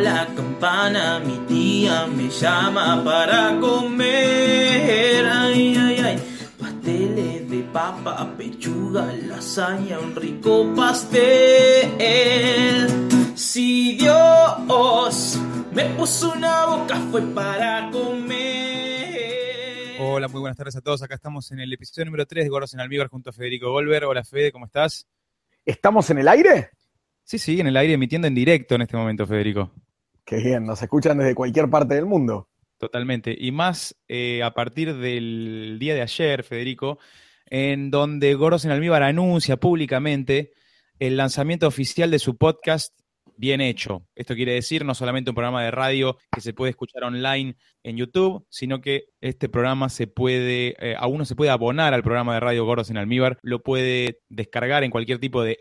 la campana, mi tía me llama para comer. Ay, ay, ay. Pasteles de papa, pechuga, lasaña, un rico pastel. Si Dios me puso una boca fue para comer. Hola, muy buenas tardes a todos. Acá estamos en el episodio número 3 de Gordos en Almíbar junto a Federico Golver. Hola Fede, ¿cómo estás? ¿Estamos en el aire? Sí, en el aire, emitiendo en directo en este momento, Federico. Qué bien, nos escuchan desde cualquier parte del mundo. Totalmente. Y más a partir del día de ayer, Federico, en donde Gordos en Almíbar anuncia públicamente el lanzamiento oficial de su podcast Bien Hecho. Esto quiere decir no solamente un programa de radio que se puede escuchar online en YouTube, sino que este programa se puede, a uno se puede abonar al programa de radio Gordos en Almíbar, lo puede descargar en cualquier tipo de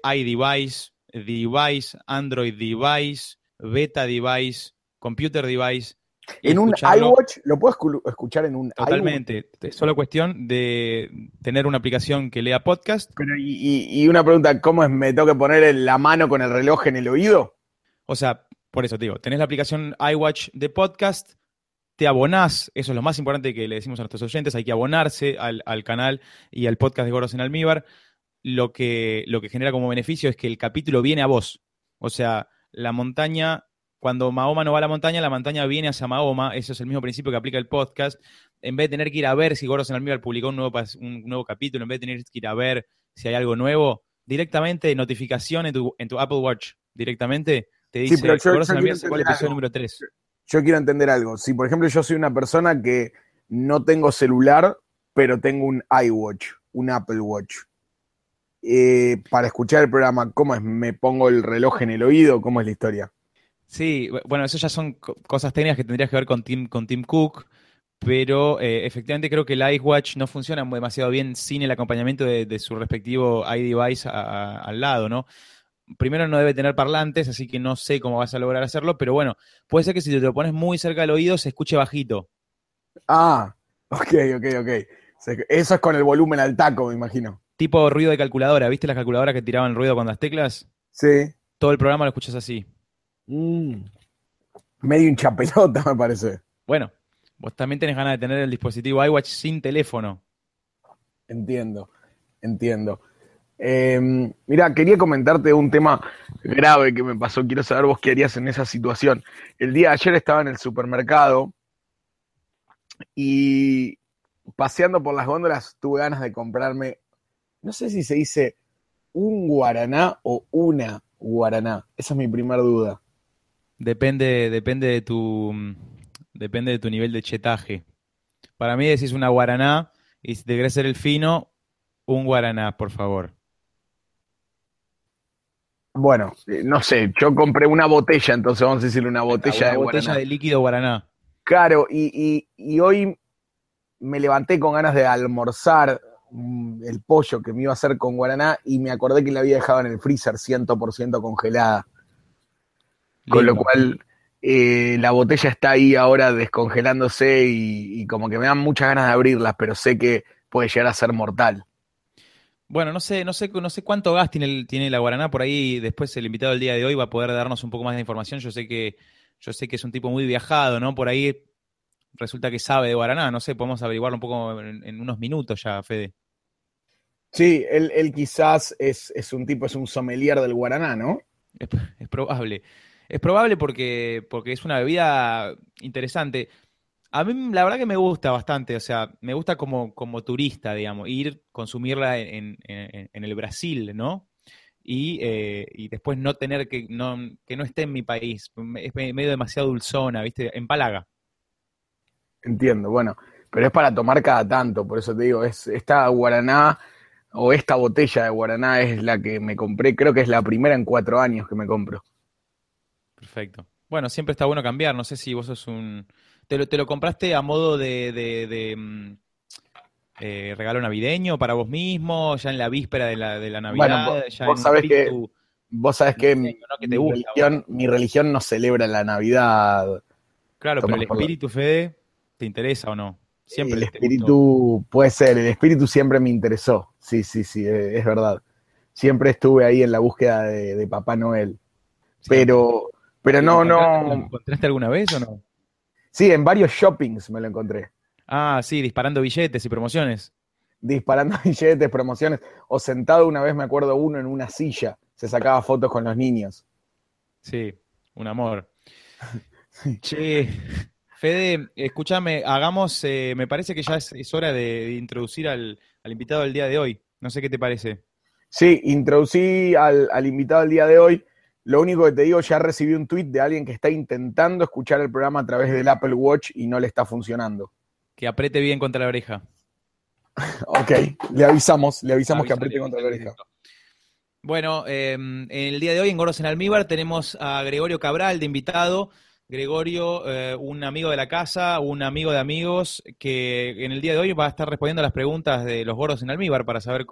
iDevice, Android device, beta device, computer device. En un iWatch, ¿lo puedo escuchar en un Totalmente. iWatch? Es solo cuestión de tener una aplicación que lea podcast. Pero y una pregunta, ¿cómo es? ¿Me tengo que poner la mano con el reloj en el oído? O sea, por eso te digo, tenés la aplicación iWatch de podcast, te abonás, eso es lo más importante que le decimos a nuestros oyentes, hay que abonarse al canal y al podcast de Gordos en Almíbar. Lo que genera como beneficio es que el capítulo viene a vos. O sea, la montaña, cuando Mahoma no va a la montaña viene hacia Mahoma. Eso es el mismo principio que aplica el podcast. En vez de tener que ir a ver si Gordos en Almíbar publicó un nuevo capítulo, en vez de tener que ir a ver si hay algo nuevo, directamente notificación en tu Apple Watch, directamente te dice, Sí, pero Gordos en Almíbar sacó el episodio número 3. Yo quiero entender algo. Si, por ejemplo, yo soy una persona que no tengo celular, pero tengo un iWatch, un Apple Watch, para escuchar el programa, ¿cómo es? ¿Me pongo el reloj en el oído? ¿Cómo es la historia? Sí, bueno, eso ya son cosas técnicas que tendrías que ver con Tim Cook, pero efectivamente creo que el iWatch no funciona demasiado bien sin el acompañamiento de su respectivo iDevice al lado, ¿no? Primero no debe tener parlantes, así que no sé cómo vas a lograr hacerlo, pero bueno, puede ser que si te lo pones muy cerca del oído se escuche bajito. Ah, ok. Eso es con el volumen al taco, me imagino. Tipo ruido de calculadora, ¿viste las calculadoras que tiraban ruido con las teclas? Sí. Todo el programa lo escuchas así. Medio hincha pelota, me parece. Bueno, vos también tenés ganas de tener el dispositivo iWatch sin teléfono. Entiendo. Mira, quería comentarte un tema grave que me pasó. Quiero saber vos qué harías en esa situación. El día de ayer estaba en el supermercado y paseando por las góndolas tuve ganas de comprarme, no sé si se dice un guaraná o una guaraná. Esa es mi primera duda. Depende de tu nivel de chetaje. Para mí decís una guaraná y si te querés ser el fino, un guaraná, por favor. Bueno, no sé, yo compré una botella, entonces vamos a decirle una botella Una de botella guaraná. de líquido guaraná. Claro, y hoy me levanté con ganas de almorzar el pollo que me iba a hacer con guaraná y me acordé que la había dejado en el freezer 100% congelada. Con lo Lindo. cual la botella está ahí ahora descongelándose y como que me dan muchas ganas de abrirlas, pero sé que puede llegar a ser mortal. Bueno, no sé cuánto gas tiene la guaraná. Por ahí después el invitado del día de hoy va a poder darnos un poco más de información. Yo sé que es un tipo muy viajado, ¿no? Por ahí resulta que sabe de guaraná. No sé, podemos averiguarlo un poco en unos minutos ya, Fede. Sí, él quizás es un sommelier del guaraná, ¿no? Es probable. Es probable porque es una bebida interesante. A mí la verdad que me gusta bastante, o sea, me gusta como turista, digamos, ir, consumirla en el Brasil, ¿no? Y después no tener que no esté en mi país. Es medio demasiado dulzona, ¿viste? Empalaga. Entiendo, bueno, pero es para tomar cada tanto, por eso te digo, esta guaraná o esta botella de guaraná es la que me compré, creo que es la primera en 4 años que me compro. Perfecto. Bueno, siempre está bueno cambiar. No sé si vos sos un... ¿Te lo compraste a modo de regalo navideño para vos mismo, ya en la víspera de la Bueno, Navidad, ya vos en sabés espíritu que navideño, ¿no? Que te gusta a vos. mi religión no celebra la Navidad, Claro, pero el Tomás, perdón. espíritu, Fede, ¿te interesa o no? El Siempre te gustó. espíritu, puede ser, el espíritu siempre me interesó, sí, es verdad. Siempre estuve ahí en la búsqueda de Papá Noel, Siempre. pero Pero ¿Lo no. encontraste alguna vez o no? Sí, en varios shoppings me lo encontré. Ah, sí, disparando billetes y promociones. Disparando billetes, promociones, o sentado una vez, me acuerdo uno en una silla, se sacaba fotos con los niños. Sí, un amor. Che, Fede, escúchame, hagamos, me parece que ya es hora de introducir al invitado del día de hoy. No sé qué te parece. Sí, introducí al invitado del día de hoy. Lo único que te digo, ya recibí un tweet de alguien que está intentando escuchar el programa a través del Apple Watch y no le está funcionando. Que apriete bien contra la oreja. Ok, le avisamos que Avísale, apriete contra la avísale oreja. directo. Bueno, en el día de hoy en Gordos en Almíbar tenemos a Gregorio Cabral de invitado. Gregorio, un amigo de la casa, un amigo de amigos, que en el día de hoy va a estar respondiendo a las preguntas de los Gordos en Almíbar para saber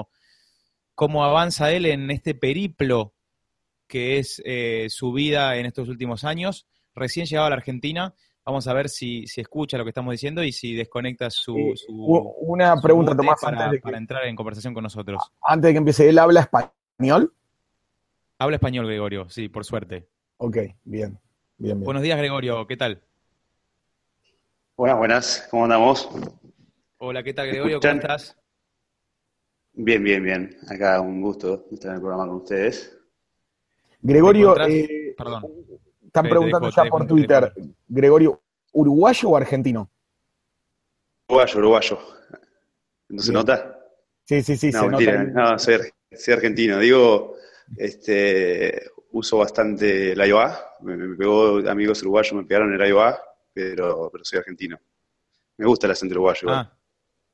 cómo avanza él en este periplo que es su vida en estos últimos años. Recién llegado a la Argentina, vamos a ver si escucha lo que estamos diciendo y si desconecta Una su pregunta, mute Tomás, para entrar en conversación con nosotros. antes de que empiece. ¿Él habla español? Habla español, Gregorio, sí, por suerte. Ok, bien, bien, bien. Buenos días, Gregorio, ¿qué tal? Buenas, buenas, ¿cómo andamos? Hola, ¿qué tal, ¿Me Gregorio? ¿Cómo escuchan? estás? Bien, bien, bien. Acá un gusto estar en el programa con ustedes. ¿Te Gregorio, encontrás? Perdón, están Fede, preguntando te ya dejo, por te dejo Twitter, hablar. Gregorio, ¿uruguayo o argentino? Uruguayo, uruguayo. ¿No se Bien. nota? Sí, sí, sí, No, se nota mentira, ahí. no, soy argentino. Digo, uso bastante la IOA. Me pegó amigos uruguayos, me pegaron el IOA, pero soy argentino. Me gusta el acento uruguayo igual. Ah,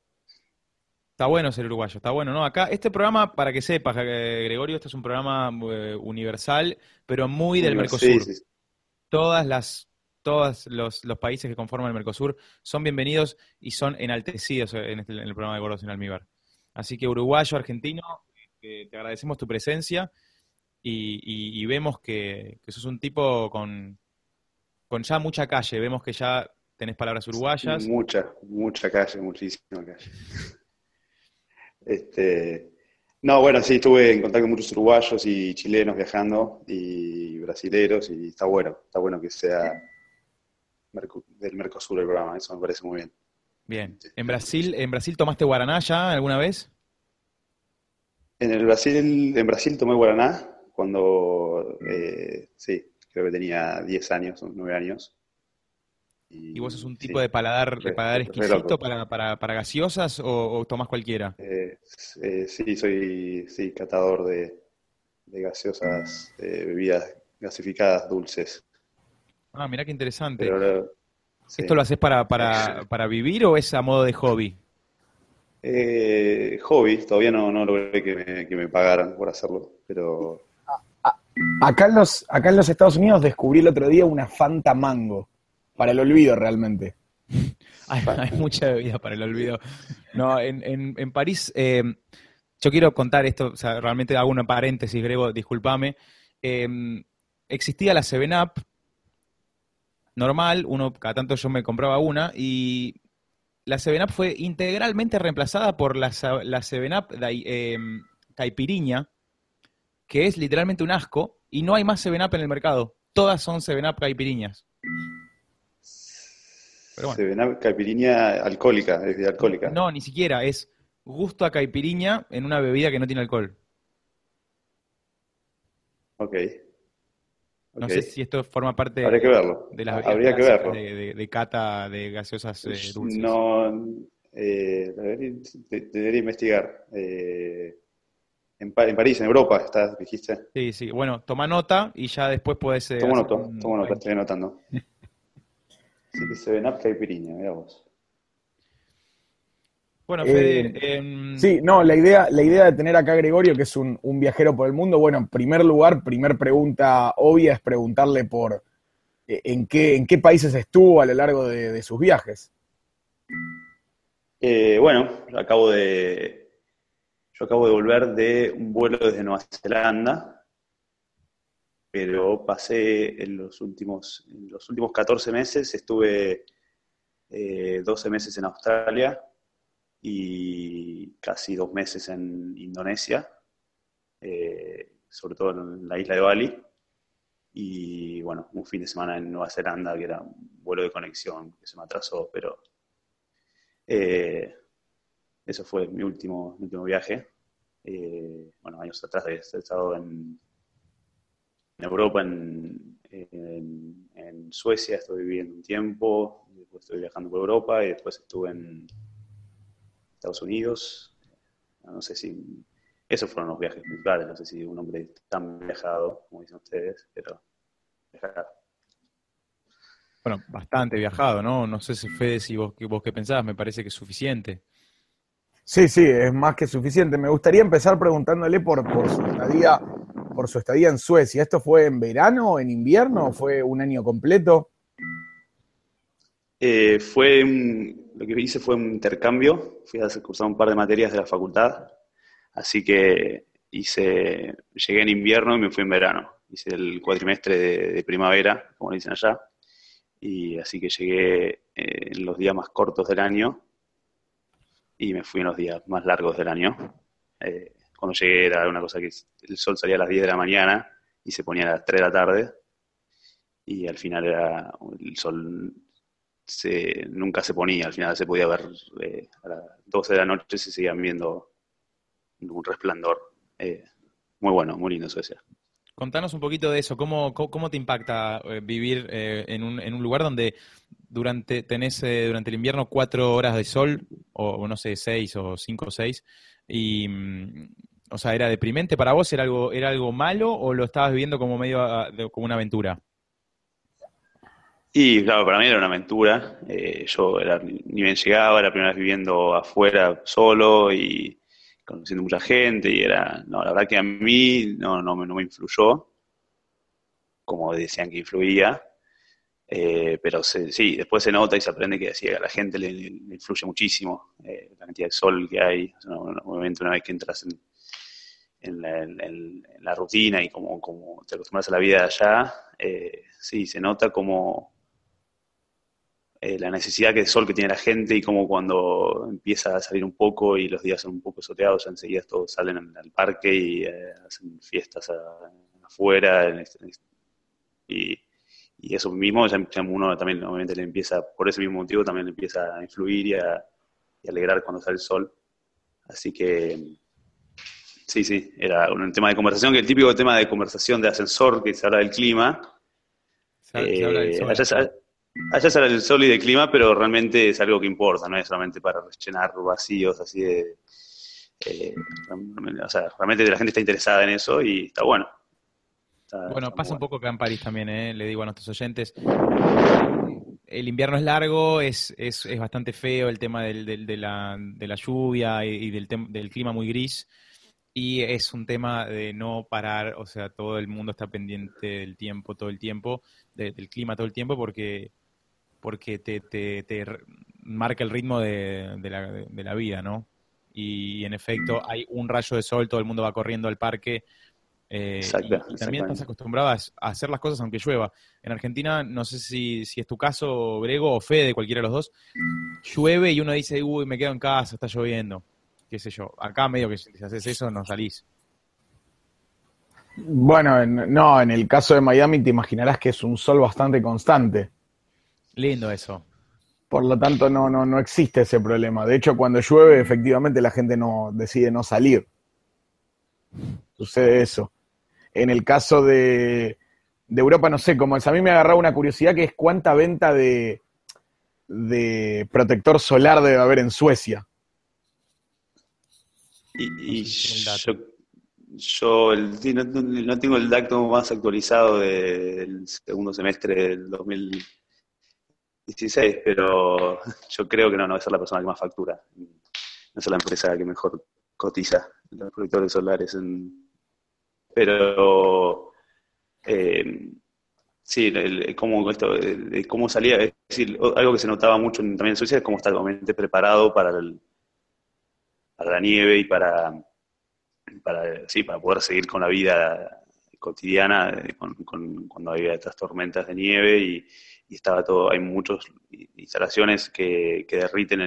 está bueno ser uruguayo, está bueno, ¿no? Acá, este programa, para que sepas, Gregorio, este es un programa universal, pero muy del Sí, Mercosur. sí, sí. Todas las, todos los países que conforman el Mercosur son bienvenidos y son enaltecidos en el programa de Gordos en Almíbar. Así que uruguayo, argentino, te agradecemos tu presencia y vemos que sos un tipo con ya mucha calle, vemos que ya tenés palabras uruguayas. Mucha calle, muchísima calle. Este, no, bueno, sí, estuve en contacto con muchos uruguayos y chilenos viajando y brasileros y está bueno que sea del Mercosur el programa, eso me parece muy bien. Bien. ¿En Brasil tomaste guaraná ya alguna vez? En Brasil tomé guaraná cuando, sí, creo que tenía 10 años o 9 años ¿Y vos sos y un tipo sí, de paladar re exquisito loco. para gaseosas o tomás cualquiera? Sí, soy sí, catador de gaseosas, bebidas gasificadas dulces. Ah, mirá qué interesante. Pero ¿Esto sí. lo haces para vivir o es a modo de hobby? Hobby, todavía no logré que me pagaran por hacerlo, pero Acá en los Estados Unidos descubrí el otro día una Fanta Mango, para el olvido realmente. Hay mucha bebida para el olvido. No, en París, yo quiero contar esto, o sea, realmente hago una paréntesis, Grego, discúlpame. Eh, Existía la 7-Up normal, cada tanto yo me compraba una, y la 7-Up fue integralmente reemplazada por la 7-Up Caipiriña, que es literalmente un asco, y no hay más 7-Up en el mercado. Todas son 7-Up Caipiriñas. Pero bueno. se ven a caipirinha alcohólica, es de alcohólica. No, ni siquiera, es gusto a caipiriña en una bebida que no tiene alcohol. Ok, No ok. sé si esto forma parte Habría que verlo. de las bebidas Habría que clásicas verlo. de cata de gaseosas dulces. No, debería investigar. En París, en Europa, estás, dijiste. Sí, sí. Bueno, toma nota y ya después podés hacer Tomo nota, estoy anotando. Así que se ven up caipirinha, mirá vos. Bueno, Eh, Fede, sí, no, la idea de tener acá a Gregorio, que es un viajero por el mundo, bueno, en primer lugar, primer pregunta obvia es preguntarle por en qué países estuvo a lo largo de sus viajes. Bueno, yo acabo de volver de un vuelo desde Nueva Zelanda, pero pasé en los últimos 14 meses, estuve 12 meses en Australia y casi 2 meses en Indonesia, sobre todo en la isla de Bali. y bueno, un fin de semana en Nueva Zelanda, que era un vuelo de conexión, que se me atrasó, pero eso fue mi último viaje. Bueno, años atrás he estado en Europa, en Suecia, estuve viviendo un tiempo, después estuve viajando por Europa y después estuve en Estados Unidos. No sé si... Esos fueron los viajes culturales, no sé si un hombre tan viajado, como dicen ustedes, pero viajado. Bueno, bastante viajado, ¿no? No sé si Fede, si vos qué pensabas, me parece que es suficiente. Sí, sí, es más que suficiente. Me gustaría empezar preguntándole por su estadía en Suecia. ¿Esto fue en verano, en invierno o fue un año completo? Lo que hice fue un intercambio, fui a cursar un par de materias de la facultad, así que llegué en invierno y me fui en verano. Hice el cuatrimestre de primavera, como le dicen allá, y así que llegué en los días más cortos del año y me fui en los días más largos del año. Cuando llegué era una cosa que el sol salía a las 10 de la mañana y se ponía a las 3 de la tarde, y al final el sol nunca se ponía, al final se podía ver a las 12 de la noche se seguían viendo un resplandor. Muy bueno, muy lindo Suecia. Contanos un poquito de eso, ¿cómo te impacta vivir en un lugar donde tenés durante el invierno 4 horas de sol, o no sé, 6 o 5 o 6, y, o sea, ¿era deprimente para vos? ¿Era algo malo o lo estabas viviendo como medio como una aventura? Y claro, para mí era una aventura. Ni bien llegaba, era la primera vez viviendo afuera solo y conociendo mucha gente, y no, la verdad que a mí no me influyó, como decían que influía. Pero sí, después se nota y se aprende que a la gente le influye muchísimo la cantidad de sol que hay. O sea, obviamente una vez que entras en la rutina y como te acostumbras a la vida de allá, sí, se nota como la necesidad de sol que tiene la gente, y como cuando empieza a salir un poco y los días son un poco soleados, ya enseguida todos salen al parque y hacen fiestas afuera. Y eso mismo, ya uno también obviamente le empieza, por ese mismo motivo, también le empieza a influir y a alegrar cuando sale el sol. Así que sí, era un tema de conversación, que el típico tema de conversación de ascensor, que se habla del clima. Se habla del sol. Allá se habla del sol y del clima, pero realmente es algo que importa, no es solamente para rellenar vacíos así de... o sea, realmente la gente está interesada en eso y está bueno. Bueno, Está muy pasa un bueno. poco acá en París también, le digo a nuestros oyentes. El invierno es largo, es bastante feo el tema de la lluvia y del clima muy gris. Y es un tema de no parar, o sea, todo el mundo está pendiente del tiempo todo el tiempo, del clima todo el tiempo, porque te marca el ritmo de la vida, ¿no? Y en efecto, hay un rayo de sol, todo el mundo va corriendo al parque. Y también estás Exactamente. acostumbrado a hacer las cosas aunque llueva. En Argentina, no sé si es tu caso, Grego, o Fede, cualquiera de los dos, llueve y uno dice, uy, me quedo en casa, está lloviendo, qué sé yo. Acá medio que si haces eso no salís. Bueno, no, en el caso de Miami te imaginarás que es un sol bastante constante. Lindo eso. Por lo tanto, no existe ese problema. De hecho, cuando llueve, efectivamente la gente decide no salir. Sucede eso. En el caso de Europa, no sé, como a mí me agarraba una curiosidad, que es cuánta venta de protector solar debe haber en Suecia. Y No sé si tiene el yo, dato. sí, no tengo el dato más actualizado del segundo semestre del 2016, pero yo creo que no va a ser la persona que más factura. No es la empresa que mejor cotiza los protectores solares. Pero sí, cómo salía, es decir, algo que se notaba mucho también en Suecia es cómo está totalmente preparado para la nieve y para poder seguir con la vida cotidiana, cuando había estas tormentas de nieve y estaba todo, hay muchas instalaciones que derriten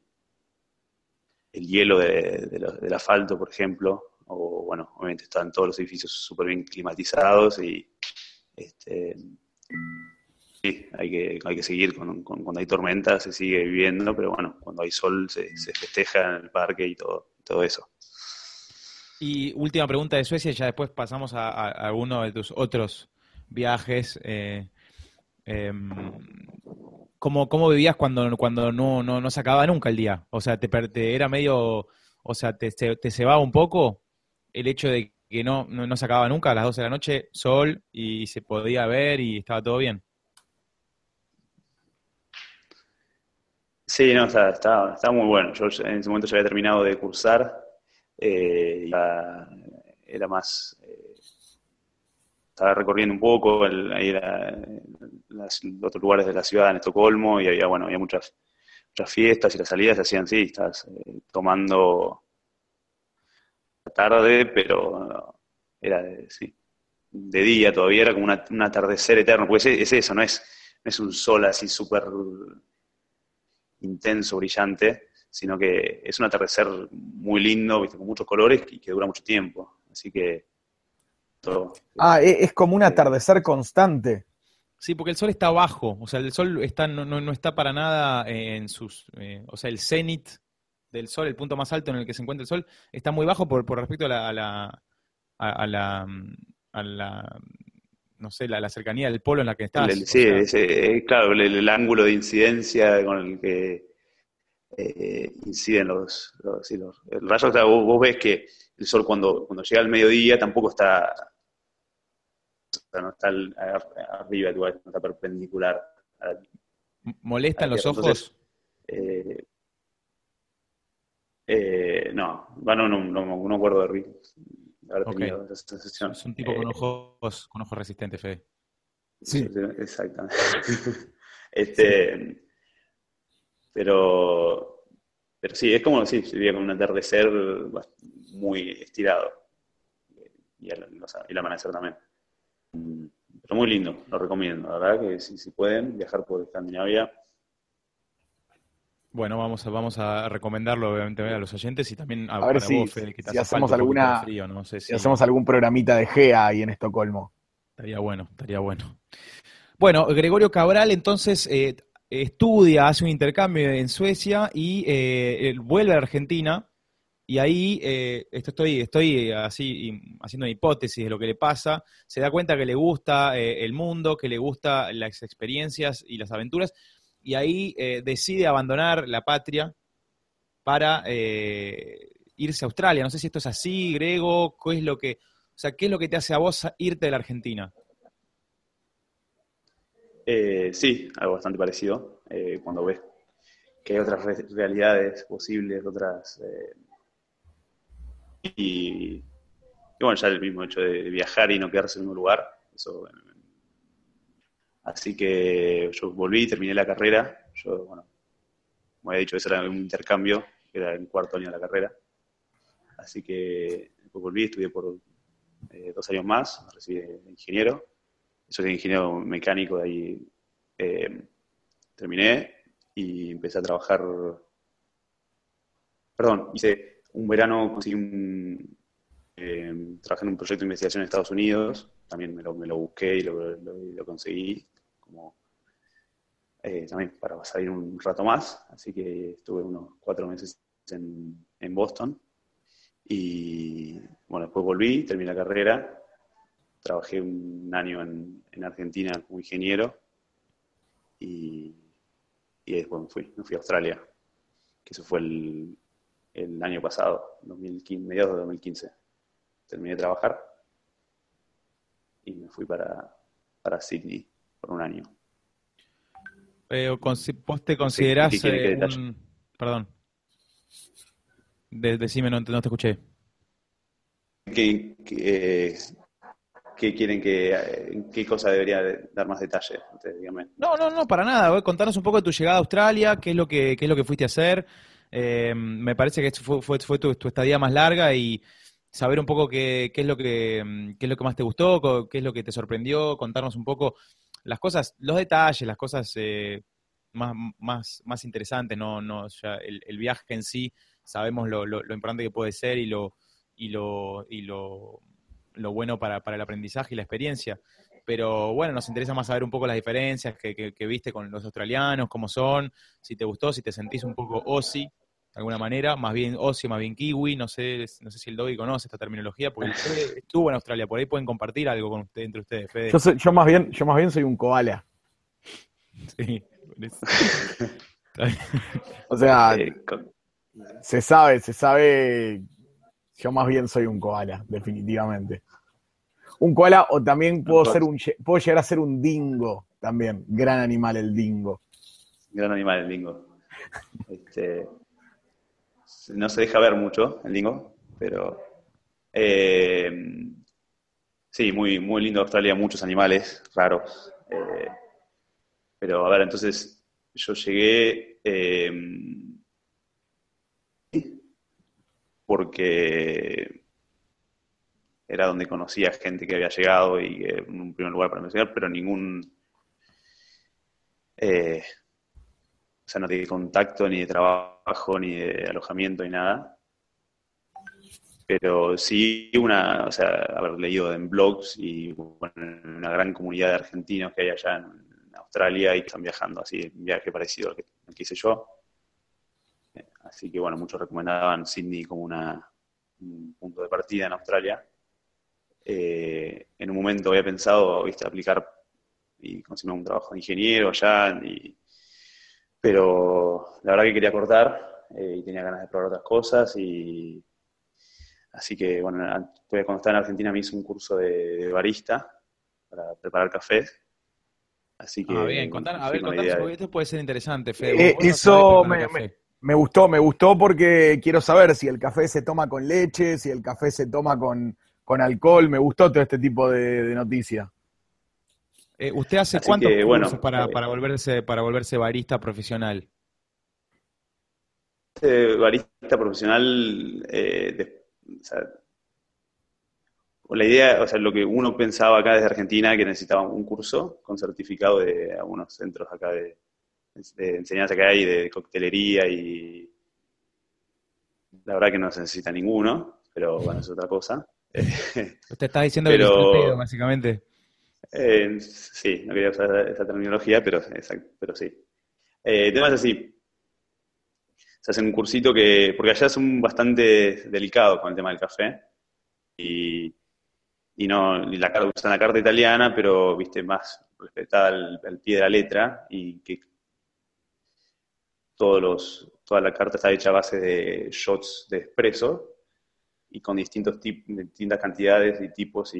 el hielo del asfalto, por ejemplo, o bueno, obviamente están todos los edificios súper bien climatizados Este, sí, hay que seguir cuando hay tormenta, se sigue viviendo, pero bueno, cuando hay sol se festeja en el parque y todo eso. Y última pregunta de Suecia, y ya después pasamos a alguno de tus otros viajes. ¿Cómo vivías cuando no se acababa nunca el día? O sea, te era medio, o sea, te cebaba un poco el hecho de que no se acababa nunca, a las 12 de la noche, sol, y se podía ver y estaba todo bien. Sí, no, está muy bueno. Yo en ese momento ya había terminado de cursar, era más, estaba recorriendo un poco ahí los otros lugares de la ciudad, en Estocolmo, y había muchas fiestas y las salidas se hacían, sí, estás tomando la tarde, pero no, sí, de día todavía, era como un atardecer eterno, porque es eso, no es un sol así súper intenso, brillante, sino que es un atardecer muy lindo, ¿viste? Con muchos colores y que dura mucho tiempo. Así que todo. Es como un atardecer constante. Sí, porque el sol está abajo, o sea, el sol no está para nada en o sea, el cenit del sol, el punto más alto en el que se encuentra el sol, está muy bajo por respecto a la, a la, no sé, la cercanía del polo en la que estás. O Sí, sea, claro, el ángulo de incidencia con el que inciden el rayo. O sea, vos ves que el sol cuando llega al mediodía tampoco está, o sea, no está arriba, no está perpendicular a ¿molestan la los Tierra. Entonces, ojos? eh, no, bueno, no acuerdo de haber Ok, tenido esa sensación. es un tipo con ojos resistentes, Fede. Sí. Exactamente. Este, pero sí, es como si se veía con un atardecer muy estirado y el amanecer también. Pero muy lindo, lo recomiendo. La verdad que si pueden viajar por Escandinavia. Bueno, vamos a recomendarlo obviamente a los oyentes y también A ver para si, vos, Fede, que te si hace hacemos falta un poquito de frío, no sé si si hacemos algún programita de GEA ahí en Estocolmo. estaría bueno, estaría bueno. Bueno, Gregorio Cabral entonces estudia, hace un intercambio en Suecia y él vuelve a Argentina y ahí estoy así haciendo una hipótesis de lo que le pasa, se da cuenta que le gusta el mundo, que le gusta las experiencias y las aventuras y ahí decide abandonar la patria para irse a Australia. No sé si esto es así, Grego, ¿qué es lo que te hace a vos irte de la Argentina? Sí, algo bastante parecido. Cuando ves que hay otras realidades posibles, otras. Y bueno, ya el mismo hecho de viajar y no quedarse en un lugar. Eso. Así que yo volví, terminé la carrera. Yo, bueno, como había dicho, eso era un intercambio, que era el cuarto año de la carrera. Así que después volví, estudié por 2 años más, me recibí de ingeniero. Yo soy ingeniero mecánico, de ahí terminé y empecé a trabajar. Perdón, hice un verano, trabajé en un proyecto de investigación en Estados Unidos, también me lo busqué y lo conseguí, como también para salir un rato más, así que estuve unos 4 meses en Boston y bueno, después volví, terminé la carrera, trabajé un año en Argentina como ingeniero y después me fui a Australia, que eso fue el año pasado, 2015, mediados de 2015. Terminé de trabajar y me fui para Sydney por un año. ¿Vos te ¿Qué considerás quieren que detalle? Perdón, decime, no te escuché. ¿Qué, qué, qué quieren en qué cosa debería dar más detalle? Ustedes, díganme. No, para nada. Contanos un poco de tu llegada a Australia, qué es lo que fuiste a hacer. Me parece que esto fue tu estadía más larga y saber un poco qué es lo que más te gustó, qué es lo que te sorprendió, contarnos un poco las cosas, los detalles, las cosas más interesantes, no, ya el viaje en sí, sabemos lo importante que puede ser y lo bueno para el aprendizaje y la experiencia. pero bueno, nos interesa más saber un poco las diferencias que viste con los australianos, cómo son, si te gustó, si te sentís un poco Aussie, de alguna manera, más bien Aussie, más bien Kiwi, no sé si el Doggy conoce esta terminología, porque el Fede estuvo en Australia, por ahí pueden compartir algo con usted, entre ustedes, Fede. Yo más bien soy un koala. Sí, por eso. O sea, Con- se sabe. Yo más bien soy un koala, definitivamente. Un koala, o también puedo llegar a ser un dingo también. Gran animal el dingo. Gran animal el dingo. No se deja ver mucho el dingo, pero sí, muy, muy lindo Australia, muchos animales raros. Pero a ver, entonces yo llegué porque era donde conocía gente que había llegado y que en un primer lugar para investigar, pero o sea, no tenía contacto ni de trabajo, ni de alojamiento, ni nada. Pero sí o sea, haber leído en blogs y bueno, una gran comunidad de argentinos que hay allá en Australia y que están viajando así, un viaje parecido al que hice yo. Así que bueno, muchos recomendaban Sydney como un punto de partida en Australia. En un momento había pensado, viste, aplicar y conseguir un trabajo de ingeniero allá, pero la verdad que quería cortar y tenía ganas de probar otras cosas y así que bueno, cuando estaba en Argentina me hice un curso de barista para preparar café, así que Bien, fui con la contanos, idea porque esto puede ser interesante, Fede. Vos no sabés Eso preparar café. me gustó porque quiero saber si el café se toma con leche, si el café se toma con alcohol. Me gustó todo este tipo de noticias. ¿Usted hace Así cuántos que cursos bueno, para volverse barista profesional? barista profesional, o sea, la idea, o sea, lo que uno pensaba acá desde Argentina, que necesitaba un curso con certificado de algunos centros acá de enseñanza que hay, de coctelería, y la verdad que no se necesita ninguno, pero bueno, es otra cosa. Usted está diciendo que le hizo el pedo, Pero básicamente. sí, no quería usar esa terminología, pero sí. El tema es así, se hace un cursito porque allá son bastante delicados con el tema del café, y no, usan la carta italiana, pero viste, más respetada al pie de la letra, y que toda la carta está hecha a base de shots de espresso, y con distintas cantidades y tipos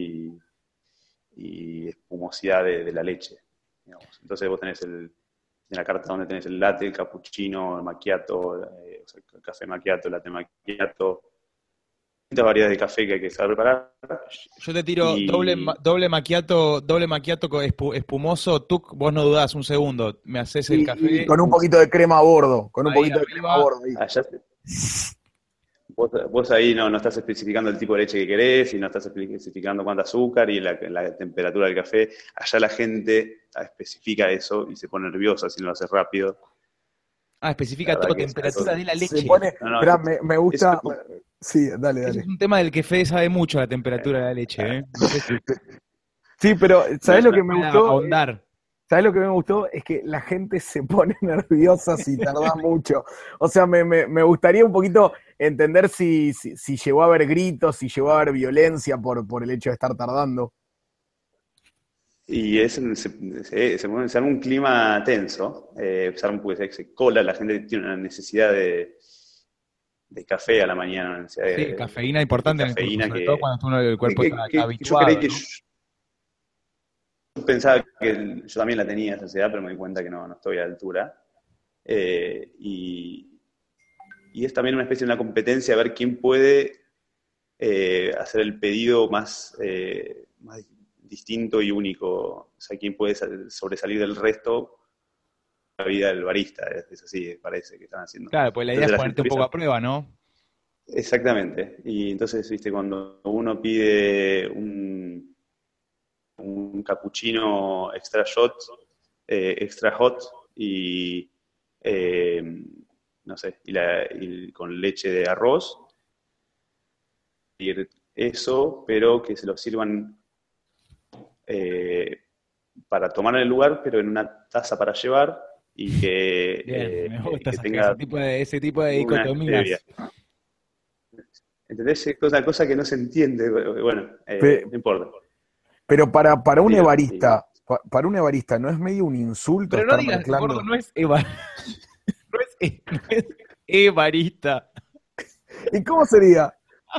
y espumosidad de la leche, digamos. Entonces vos tenés en la carta donde tenés el latte, el cappuccino, el macchiato, o sea, el café macchiato, el latte macchiato, distintas variedades de café que hay que saber preparar. Yo te tiro Y doble macchiato espumoso, vos no dudás un segundo, me haces el Y café con un poquito de crema a bordo, ahí arriba. ahí. allá vos ahí no estás especificando el tipo de leche que querés y no estás especificando cuánto azúcar y la temperatura del café. Allá la gente especifica eso y se pone nerviosa si no lo haces rápido. Especifica La verdad todo, que temperatura de la Se leche. pone, no, espera, me gusta. eso- Sí, dale, Ese dale. es un tema del que Fede sabe mucho, la temperatura de la leche, ¿eh? No sé si Sí, pero ¿sabes lo que me puede gustó? ahondar. ¿Sabes lo que me gustó? Es que la gente se pone nerviosa si tarda mucho. O sea, me gustaría un poquito entender si llegó a haber gritos, si llegó a haber violencia por el hecho de estar tardando. Y se arma un clima tenso, pues, se cola, la gente tiene una necesidad de café a la mañana, una necesidad Sí, cafeína de importante en el cuerpo, cafeína sobre todo cuando el cuerpo está que yo creí habituado, que ¿no? yo pensaba que yo también la tenía esa ansiedad, pero me di cuenta que no estoy a la altura. Y es también una especie de una competencia a ver quién puede hacer el pedido más distinto y único. O sea, quién puede sobresalir del resto de la vida del barista. Es así, parece que están haciendo. Claro, pues la idea Entonces es la gente ponerte un poco a prueba, ¿no? Exactamente. Y entonces, viste, cuando uno pide un cappuccino extra shot, extra hot y eh, no sé, y con leche de arroz, y eso, pero que se lo sirvan para tomar en el lugar, pero en una taza para llevar y que, Bien, me gusta que tenga ese tipo de una dicotomías. stevia. ¿Entendés? Es cosa que no se entiende. Bueno, Pe- no importa. Pero para un Digo, ebarista, para un ebarista, ¿no es medio un insulto Pero no estar digas, mezclando? gordo, no es no es evarista. ¿Y cómo sería?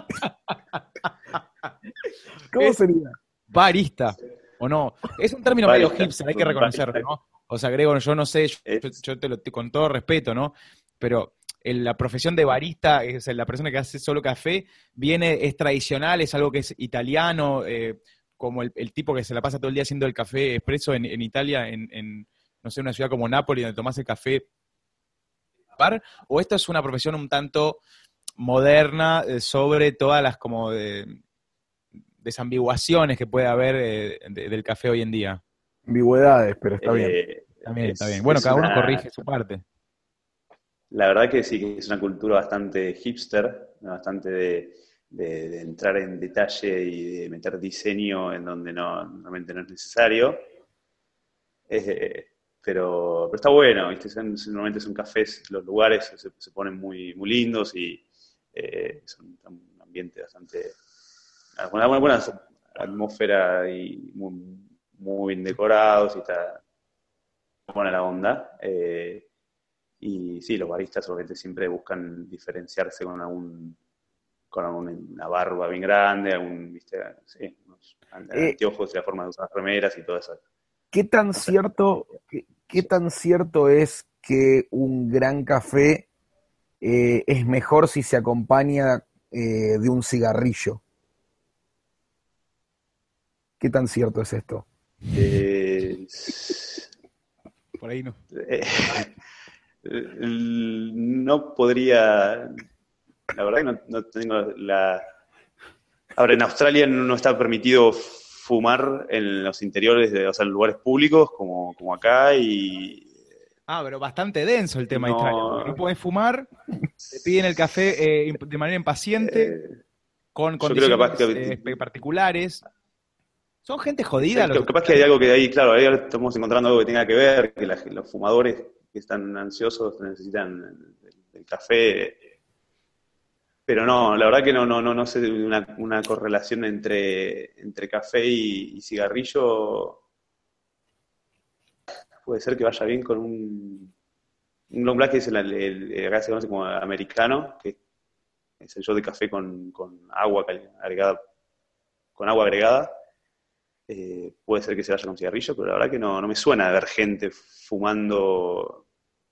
¿Cómo Es sería? barista, ¿o no? Es un término medio Barista, hipster, hay que reconocerlo, barista. ¿no? O sea, Grego, yo no sé, Es- yo con todo respeto, ¿no? Pero la profesión de barista, es la persona que hace solo café, es tradicional, es algo que es italiano, como el tipo que se la pasa todo el día haciendo el café expreso en Italia, no sé, una ciudad como Nápoles, donde tomás el café bar, o esto es una profesión un tanto moderna sobre todas las como desambiguaciones que puede haber del café hoy en día. Ambigüedades, pero está bien. También, está bien. es Bueno, cada uno una- corrige su parte. La verdad que sí, que es una cultura bastante hipster, bastante de entrar en detalle y de meter diseño en donde normalmente no es necesario. Pero está bueno, ¿viste? Normalmente son cafés, los lugares se ponen muy, muy lindos y son un ambiente bastante, una buena atmósfera y muy, muy bien decorados y está buena la onda. Y sí, los baristas obviamente siempre buscan diferenciarse con una barba bien grande, ¿viste? Sí, unos anteojos y la forma de usar remeras y todo eso. ¿Qué tan cierto, qué tan cierto es que un gran café es mejor si se acompaña de un cigarrillo? ¿Qué tan cierto es esto? Eh, Por ahí no. no podría, la verdad que no tengo la... Ahora, en Australia no está permitido fumar en los interiores, o sea, en lugares públicos como acá y Pero bastante denso el tema de Australia, porque no no... podés fumar, te piden el café de manera impaciente, con yo creo que capaz condiciones particulares. Son gente jodida los capaz que hay algo que ahí, claro, ahí estamos encontrando algo que tenga que ver, que los fumadores que están ansiosos necesitan el café. Pero no, la verdad que no sé una correlación entre café y cigarrillo. Puede ser que vaya bien con un long black, que es acá se conoce como americano, que es el shot de café con agua agregada, puede ser que se vaya con cigarrillo, pero la verdad que no me suena ver gente fumando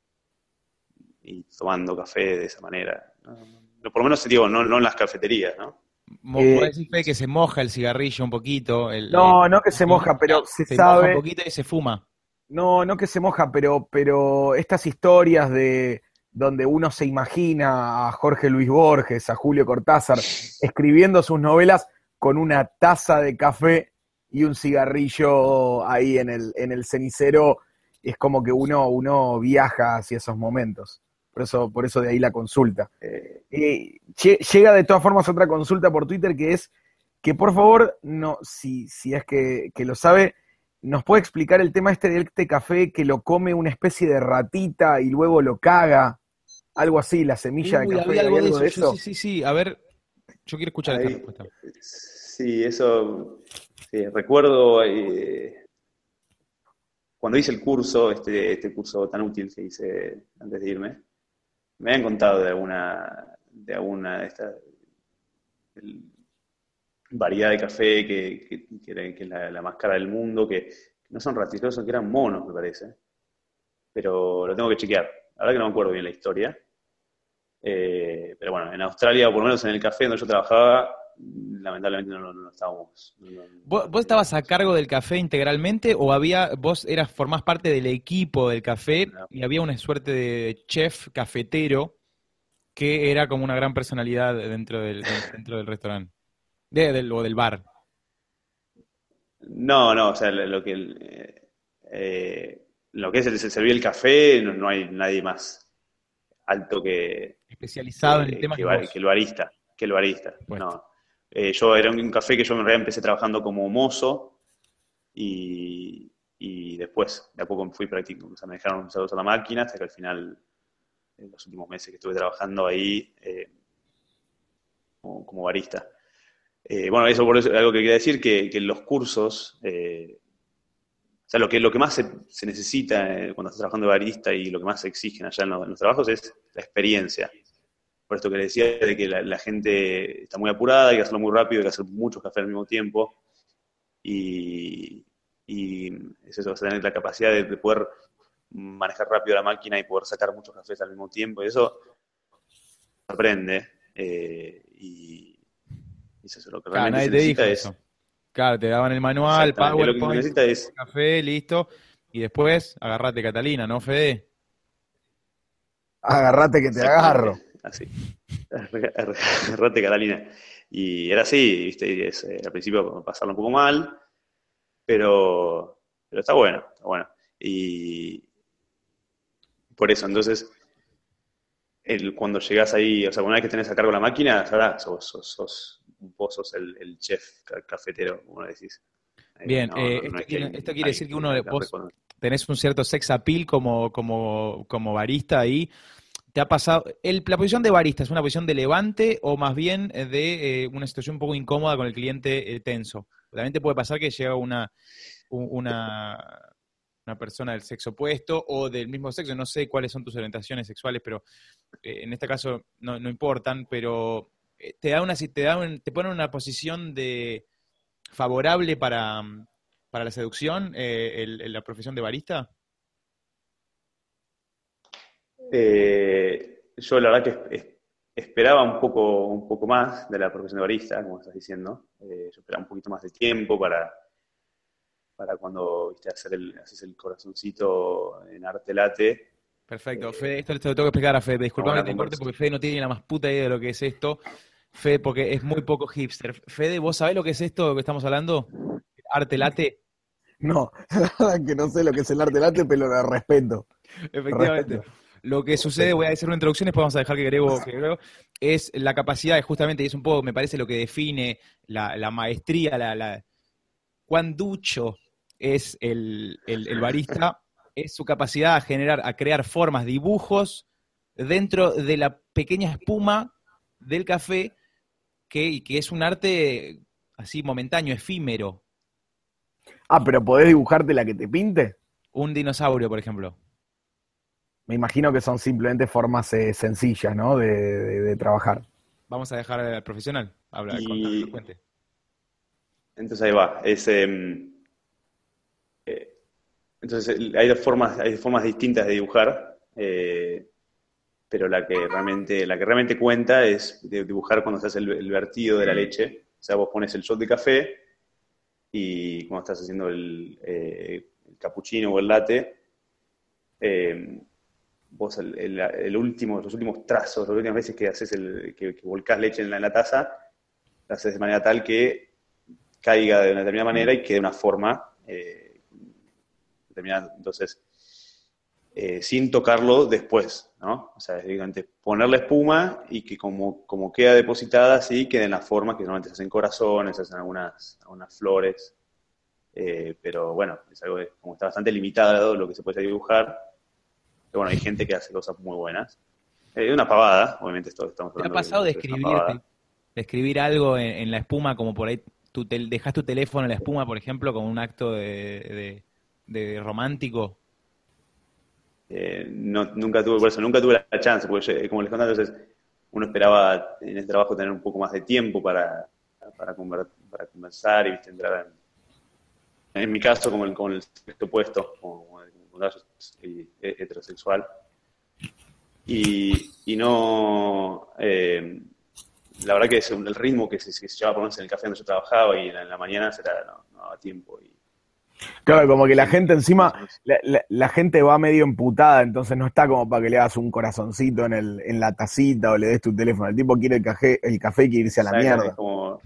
y tomando café de esa manera. Por lo menos digo, no en las cafeterías, ¿no? Vos decís, Fe, que se moja el cigarrillo un poquito. No que se moja, pero se moja un sabe. poquito y se fuma. No que se moja, pero estas historias de donde uno se imagina a Jorge Luis Borges, a Julio Cortázar, escribiendo sus novelas con una taza de café y un cigarrillo ahí en el cenicero, es como que uno viaja hacia esos momentos. Por eso de ahí la consulta. Llega de todas formas otra consulta por Twitter, que es que por favor, no, si es que lo sabe, nos puede explicar el tema de este café que lo come una especie de ratita y luego lo caga, algo así, la semilla de café. Había ¿Hay algo de eso? Sí, a ver, yo quiero escuchar esta respuesta. Sí, eso, sí, recuerdo cuando hice el curso, este curso tan útil que hice antes de irme, me habían contado de alguna de estas variedad de café que es la más cara del mundo, que no son ratitos, que eran monos, me parece. Pero lo tengo que chequear. La verdad que no me acuerdo bien la historia. Pero bueno, en Australia, o por lo menos en el café donde yo trabajaba, lamentablemente no estábamos. ¿Vos estabas a cargo del café integralmente o vos formás parte del equipo del café y había una suerte de chef cafetero que era como una gran personalidad dentro del restaurante? O del bar. No, o sea, lo que es se servía el café, no hay nadie más alto especializado en el tema que el barista. No. Yo era un café que yo en realidad empecé trabajando como mozo y y después, de a poco me fui practicando, o sea, me dejaron usar la máquina hasta que al final, en los últimos meses que estuve trabajando ahí como barista. Bueno, eso por eso es algo que quería decir, que los cursos, o sea, lo que más se necesita cuando estás trabajando de barista y lo que más se exigen allá en los trabajos es la experiencia. Por esto que le decía de que la gente está muy apurada, hay que hacerlo muy rápido, hay que hacer muchos cafés al mismo tiempo. Y es eso, vas a tener la capacidad de poder manejar rápido la máquina y poder sacar muchos cafés al mismo tiempo. Y eso se aprende. Y eso es lo que Claro, realmente nadie se te dijo necesita eso. Claro, te daban el manual, exactamente, lo que se PowerPoint, necesita es café, listo. Y después, agarrate Catalina, ¿no, Fede? Agarrate que te agarro. exactamente así. Agarrate, Catalina. Y era así, ¿viste? Y al principio pasarlo un poco mal, pero está bueno, está bueno. Y por eso, entonces, cuando llegás ahí, o sea, una vez que tenés a cargo la máquina, ahora vos sos el chef cafetero, como decís. Bien, No es que hay esto quiere decir alguien que vos reconoce. tenés un cierto sex appeal como barista ahí. ¿Te ha pasado? ¿La posición de barista es una posición de levante o más bien de una situación un poco incómoda con el cliente tenso? También te puede pasar que llega una persona del sexo opuesto o del mismo sexo, no sé cuáles son tus orientaciones sexuales, pero en este caso no importan, pero te ponen en una posición favorable para la seducción, la profesión de barista. Yo la verdad que esperaba un poco más de la profesión de barista, como estás diciendo. Yo esperaba un poquito más de tiempo para cuando, viste, haces el corazoncito en arte latte. Perfecto, Fede, esto te lo tengo que explicar a Fede, disculpame que te corte porque Fede no tiene la más puta idea de lo que es esto, Fede, porque es muy poco hipster. Fede, ¿vos sabés lo que es esto que estamos hablando? Arte latte. No, la verdad que no sé lo que es el arte latte, pero lo respeto. Efectivamente. Respeto. Lo que sucede, voy a hacer una introducción, después vamos a dejar que Grego, es la capacidad de justamente, y es un poco, me parece, lo que define la maestría, cuán ducho es el barista, es su capacidad a crear formas, dibujos dentro de la pequeña espuma del café, y que es un arte así momentáneo, efímero. Ah, pero ¿podés dibujarte la que te pinte? Un dinosaurio, por ejemplo. Me imagino que son simplemente formas sencillas, ¿no? De trabajar. Vamos a dejar al profesional hablar, contar que lo Y cuente. entonces ahí va. Entonces hay formas distintas de dibujar, pero la que realmente cuenta es dibujar cuando se hace el vertido de la leche. O sea, vos pones el shot de café y cuando estás haciendo el cappuccino o el latte, vos los últimos trazos, las últimas veces que haces que volcás leche en la taza, lo haces de manera tal que caiga de una determinada manera y quede de una forma determinada. Entonces, sin tocarlo después, ¿no? O sea, es digamos, ponerle espuma y que como queda depositada así, queden las formas que normalmente se hacen corazones, se hacen algunas flores, pero bueno, es algo que como está bastante limitado lo que se puede dibujar, pero bueno, hay gente que hace cosas muy buenas. Es una pavada, obviamente estamos ¿Te ha hablando pasado de es una pavada. escribir algo en la espuma, como por ahí dejas tu teléfono en la espuma, por ejemplo, como un acto de romántico? Nunca tuve, por eso, nunca tuve la chance, porque como les contaba, entonces uno esperaba en este trabajo tener un poco más de tiempo para conversar y ¿viste? Entrar en mi caso con el sexo opuesto, como yo soy heterosexual, y no, la verdad que el ritmo que se llevaba por lo menos en el café donde yo trabajaba y en la mañana no daba tiempo. Claro, como que la Gente, gente más encima, o menos. la gente va medio emputada, entonces no está como para que le hagas un corazoncito en la tacita o le des tu teléfono. El tipo quiere el café quiere irse a la Exactamente, mierda.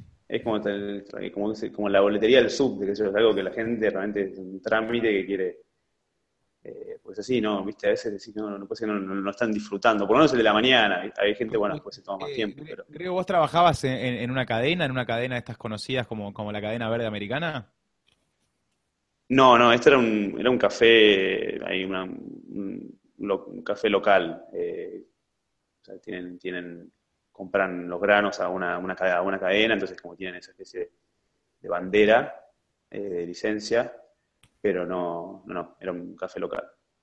como la boletería del subte, que eso es algo que la gente realmente es un trámite que quiere, pues así, ¿no? Viste, a veces decís, no puede ser, no están disfrutando, por lo menos el de la mañana, hay gente, bueno, después se toma más tiempo, pero Creo que vos trabajabas en una cadena de estas conocidas como la cadena verde americana. No, este era un café, hay un café local. O sea, compran los granos a a una cadena, entonces como tienen esa especie de bandera, de licencia, pero no, era un café local,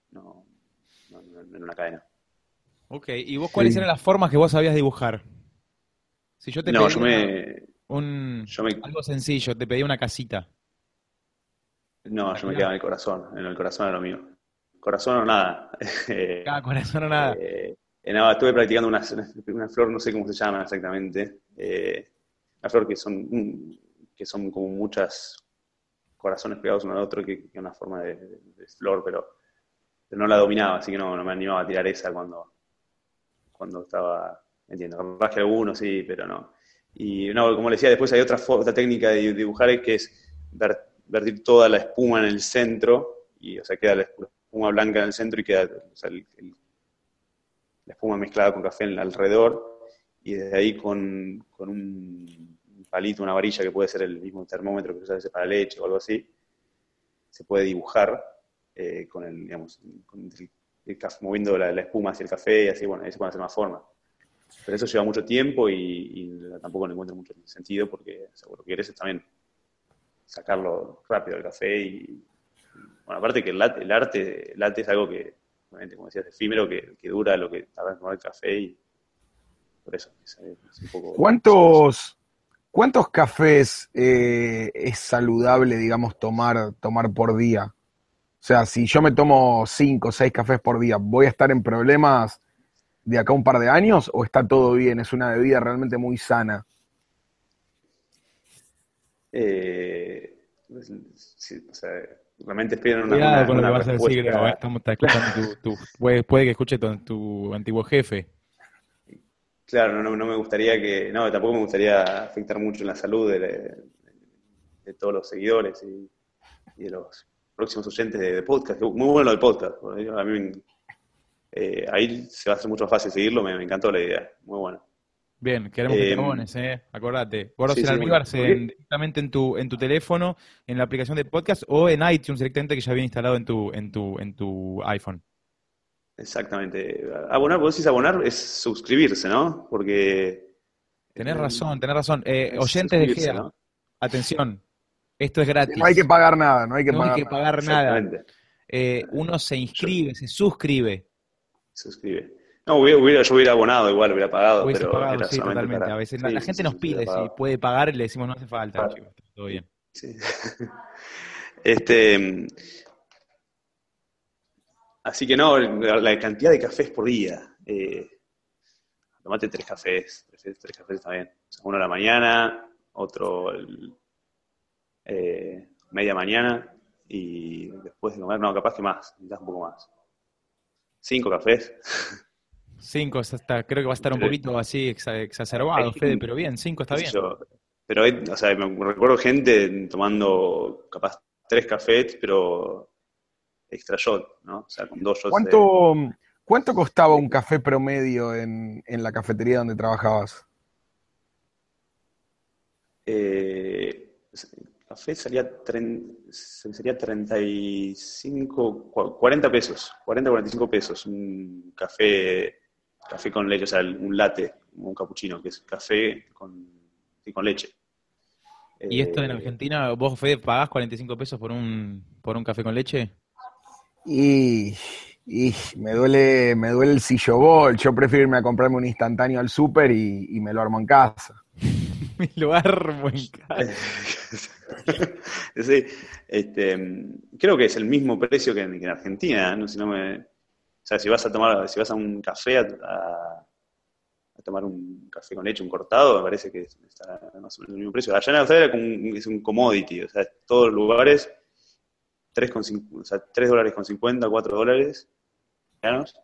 no era una cadena. Ok, ¿y vos cuáles Sí. eran las formas que vos sabías dibujar? Si yo te No, yo pedía me, yo me, algo sencillo, te pedía una casita. no, yo me ¿Sabías? quedaba en el corazón era lo mío. Corazón o nada. Cada corazón o nada. No, estuve practicando una flor, no sé cómo se llama exactamente, una flor que son como muchas corazones pegados uno al otro, que una forma de flor, pero no la dominaba, así que no me animaba a tirar esa cuando estaba, entiendo, capaz que algunos sí, pero no. Y no, como le decía, después hay otra técnica de dibujar que es vertir toda la espuma en el centro, y o sea, queda la espuma blanca en el centro y queda, o sea, la espuma mezclada con café alrededor, y desde ahí con un palito, una varilla que puede ser el mismo termómetro que se usa a veces para leche o algo así, se puede dibujar con digamos, con el café, moviendo la espuma hacia el café y así, bueno, ahí se pueden hacer más formas. Pero eso lleva mucho tiempo y tampoco le encuentro mucho sentido porque seguro que querés es también sacarlo rápido del café y bueno, aparte que el arte es algo que, obviamente, como decías, efímero, que dura lo que tarda en tomar el café y por eso es un poco celoso. ¿Cuántos cafés es saludable, digamos, tomar por día? O sea, si yo me tomo 5 o 6 cafés por día, ¿voy a estar en problemas de acá a un par de años o está todo bien? Es una bebida realmente muy sana. Eh, sí, o sea, realmente esperan Cuidado con lo que una vas a decir, Grego, respuesta. estamos está escuchando puede que escuche tu antiguo jefe. Claro, no me gustaría no, tampoco me gustaría afectar mucho en la salud de todos los seguidores y de los próximos oyentes de podcast. Muy bueno el podcast. Porque a mí ahí se va a hacer mucho más fácil seguirlo, me encantó la idea. Muy bueno. Bien, queremos que te Eh, abones, acordate. Gordos sí, en sí, bueno. Almíbar directamente en tu teléfono, en la aplicación de podcast o en iTunes directamente que ya viene instalado en tu iPhone. Exactamente. Abonar, vos decís abonar es suscribirse, ¿no? Porque Tenés razón, eh, tenés razón. es Oyentes de suscribirse, GEA, ¿no? atención, esto es Sí, no hay que gratis, pagar nada, no hay que no hay pagar que nada. pagar nada. Exactamente. Uno se Yo, inscribe, se suscribe. suscribe. No, yo hubiera abonado igual, hubiera pagado, Hubiese pero pagado, era sí, solamente totalmente. para. A veces la Sí, gente nos hubiera pide si pagado. puede pagar y le decimos no hace falta, Claro. chicos, está todo bien. Sí. Este, así que no, la cantidad de cafés por día. Tomate 3 cafés, 3 cafés está bien. O sea, uno a la mañana, otro media mañana y después de comer, no, capaz que más, quizás un poco más. 5 cafés. 5, creo que va a estar un Pero poquito así hay exacerbado, Fede, gente, pero bien, 5 está qué sé bien. yo, pero o sea, me recuerdo gente tomando capaz 3 cafés, pero extra shot, ¿no? O sea, con 2 shots de. ¿Cuánto, cuánto costaba un café promedio en la cafetería donde trabajabas? Café sería 35, 40 pesos, 40, 45 pesos. Un café con leche, o sea, un latte, un cappuccino, que es café con leche. ¿Y esto en Eh, Argentina, vos, Fede, pagás 45 pesos por un café con leche? Y, y me duele el sillobol. Yo prefiero irme a comprarme un instantáneo al súper y me lo armo en casa. Me lo armo en casa. sí, creo que es el mismo precio que en Argentina, ¿no? O sea, si vas a un café a tomar un café con leche, un cortado, me parece que está más o menos el mismo precio. Allá en Australia es un commodity, o sea, todos los lugares, 3,50, o sea, $3.50, $4, mexicanos,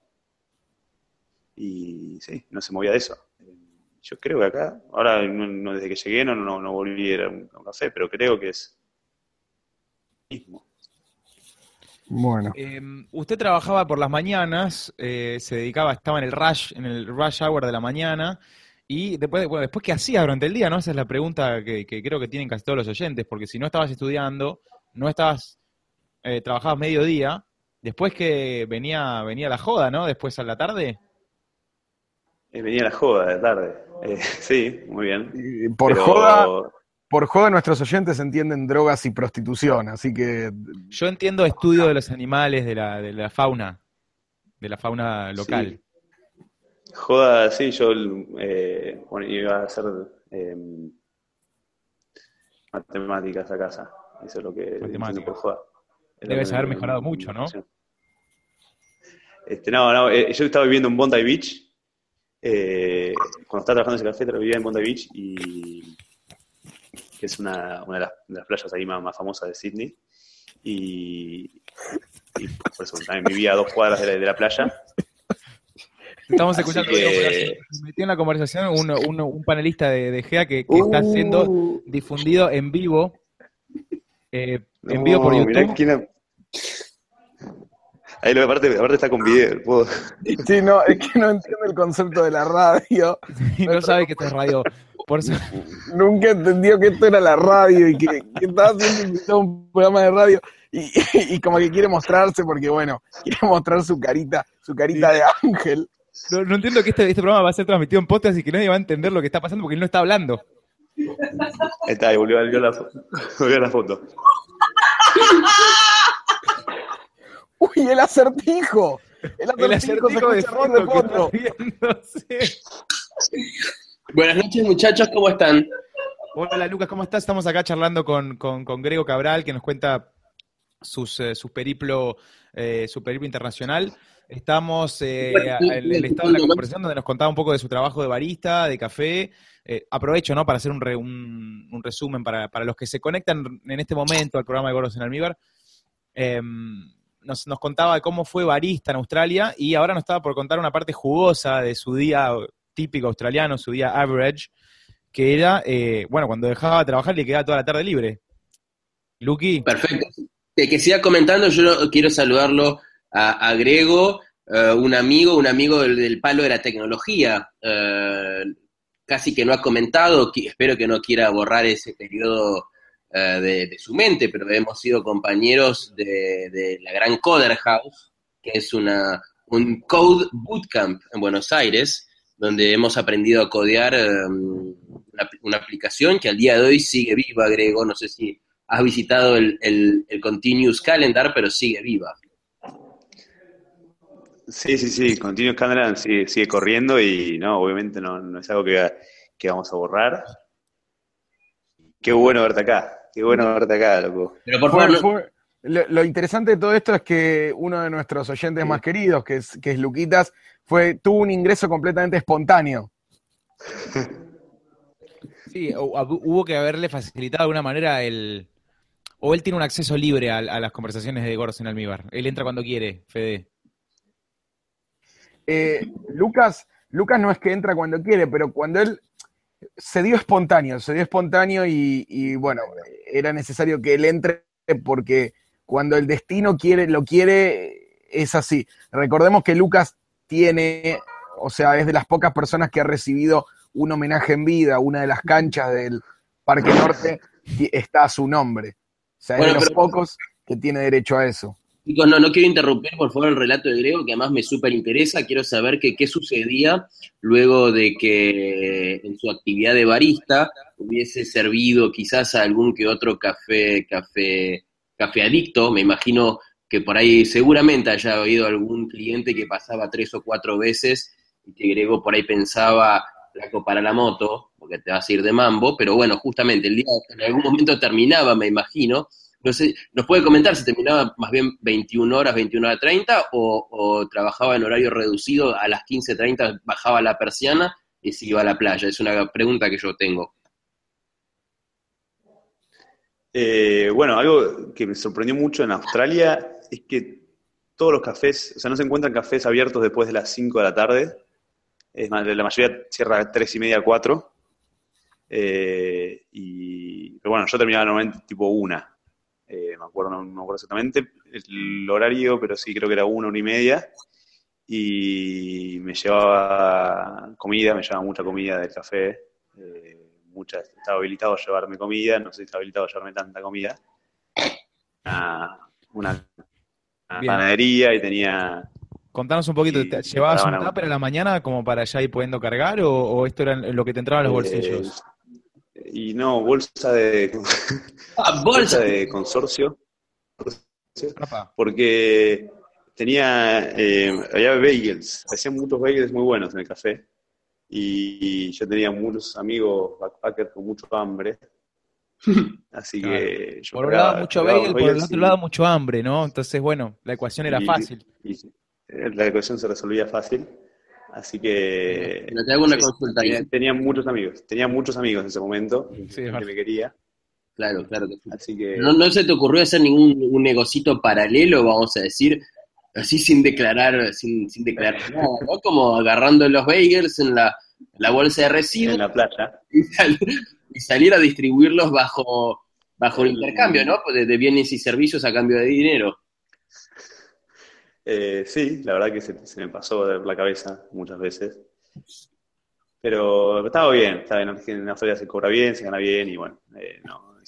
y sí, no se movía de eso. Yo creo que acá, ahora desde que llegué no volví a ir a un café, pero creo que es mismo. Bueno, Usted trabajaba por las mañanas, estaba en el rush hour de la mañana, y después ¿qué hacías durante el día? ¿No? Esa es la pregunta que creo que tienen casi todos los oyentes, porque si no estabas estudiando, no estabas trabajabas mediodía, después que venía la joda, ¿no? Después a la tarde. Venía la joda de tarde. Sí, muy bien. Y Pero por joda nuestros oyentes entienden drogas y prostitución, así que Yo entiendo estudio de los animales, de la fauna local. sí, joda, sí, yo bueno, iba a hacer matemáticas a casa. Eso es lo que entiendo por Matemáticas. joda. Es lo que Debes haber mejorado mucho, me ¿no? apasiona. No, yo estaba viviendo en Bondi Beach. Cuando estaba trabajando en ese café, vivía en Bondi Beach, y que es una de las playas ahí más famosas de Sydney. Y por eso también vivía a 2 cuadras de la playa. Estamos Así escuchando, que se metió en la conversación un panelista de GEA que está siendo difundido en vivo por no, mirá YouTube. ahí aparte está con video. sí, no, es que no entiendo el concepto de la radio. Y no sabe que esto es radio. Por eso, Nunca entendió que esto era la radio y que estaba haciendo invitado a un programa de radio y como que quiere mostrarse porque, bueno, quiere mostrar su carita de ángel. no entiendo que este programa va a ser transmitido en podcast y que nadie va a entender lo que está pasando porque él no está hablando. Ahí está, ahí volvió la foto. ¡Uy, el acertijo! El acertijo de fondo que fondo. está viéndose. Buenas noches, muchachos, ¿cómo están? Hola Lucas, ¿cómo estás? Estamos acá charlando con Grego Cabral, que nos cuenta su periplo internacional. Estamos en el estado de la conversación donde nos contaba un poco de su trabajo de barista, de café. Aprovecho, ¿no?, para hacer un resumen para los que se conectan en este momento al programa de Gordos en Almíbar. Nos contaba de cómo fue barista en Australia y ahora nos estaba por contar una parte jugosa de su día típico australiano, su día average, que era, cuando dejaba de trabajar le quedaba toda la tarde libre. Luqui. Perfecto. Que siga comentando, yo quiero saludarlo a Grego, un amigo del palo de la tecnología. Casi que no ha comentado, espero que no quiera borrar ese periodo de su mente, pero hemos sido compañeros de la gran Coder House, que es un code bootcamp en Buenos Aires, donde hemos aprendido a codear una aplicación que al día de hoy sigue viva, Grego. No sé si has visitado el Continuous Calendar, pero sigue viva. Sí, Continuous Calendar sigue corriendo y no, obviamente no es algo que vamos a borrar. Qué bueno verte acá, loco. Pero por favor, Lo interesante de todo esto es que uno de nuestros oyentes más queridos, que es Luquitas, tuvo un ingreso completamente espontáneo. Sí, hubo que haberle facilitado de alguna manera o él tiene un acceso libre a las conversaciones de Gordos en Almíbar. Él entra cuando quiere, Fede. Lucas no es que entra cuando quiere, pero cuando él se dio espontáneo y bueno, era necesario que él entre porque cuando el destino lo quiere, es así. Recordemos que Lucas es de las pocas personas que ha recibido un homenaje en vida. Una de las canchas del Parque Norte está a su nombre. O sea, es de los pocos que tiene derecho a eso. Chicos, no quiero interrumpir, por favor, el relato de Grego, que además me súper interesa. Quiero saber qué sucedía luego de que en su actividad de barista hubiese servido quizás a algún que otro café adicto. Me imagino que por ahí seguramente haya habido algún cliente que pasaba 3 o 4 veces y que Grego por ahí pensaba, flaco, para la moto, porque te vas a ir de mambo. Pero bueno, justamente el día en algún momento terminaba, me imagino. No sé, ¿nos puede comentar si terminaba más bien 21 horas, 21:30 o trabajaba en horario reducido, a las 15:30 bajaba la persiana y se iba a la playa? Es una pregunta que yo tengo. Algo que me sorprendió mucho en Australia es que todos los cafés, o sea, no se encuentran cafés abiertos después de las 5 de la tarde. Es más, la mayoría cierra a 3:30, 4. Pero bueno, yo terminaba normalmente tipo 1. Me acuerdo, no me acuerdo exactamente el horario, pero sí creo que era 1:30. Y me llevaba mucha comida del café. Estaba habilitado a llevarme comida, no sé si estaba habilitado a llevarme tanta comida. una Bien. panadería y tenía... Contanos un poquito, y ¿llevabas un preparaban tupper a la mañana como para ya ir pudiendo cargar o esto era lo que te entraba en los eh, bolsillos? y no, bolsa de Ah, bolsa bolsa. de consorcio, Apa. porque había bagels, hacían muchos bagels muy buenos en el café, y yo tenía muchos amigos backpackers con mucho hambre, así Claro. que yo Por un lado mucho cargaba bagel, unos por el bagels otro lado mucho hambre, ¿no? Entonces, bueno, la ecuación era y, fácil. y la ecuación se resolvía fácil, así que Pero te hago una sí, consulta ahí. tenía muchos amigos en ese momento, Sí, es gente verdad. me quería, Claro, claro que sí. así ¿No, que no se te ocurrió hacer ningún un negocito paralelo, vamos a decir, así sin declarar nada, ¿no? Como agarrando los bagels en la bolsa de en residuos la playa, y, y salir a distribuirlos bajo un intercambio, el, ¿no? De bienes y servicios a cambio de dinero. sí, la verdad que se me pasó de la cabeza muchas veces. Pero estaba bien, en Australia se cobra bien, se gana bien y bueno, no,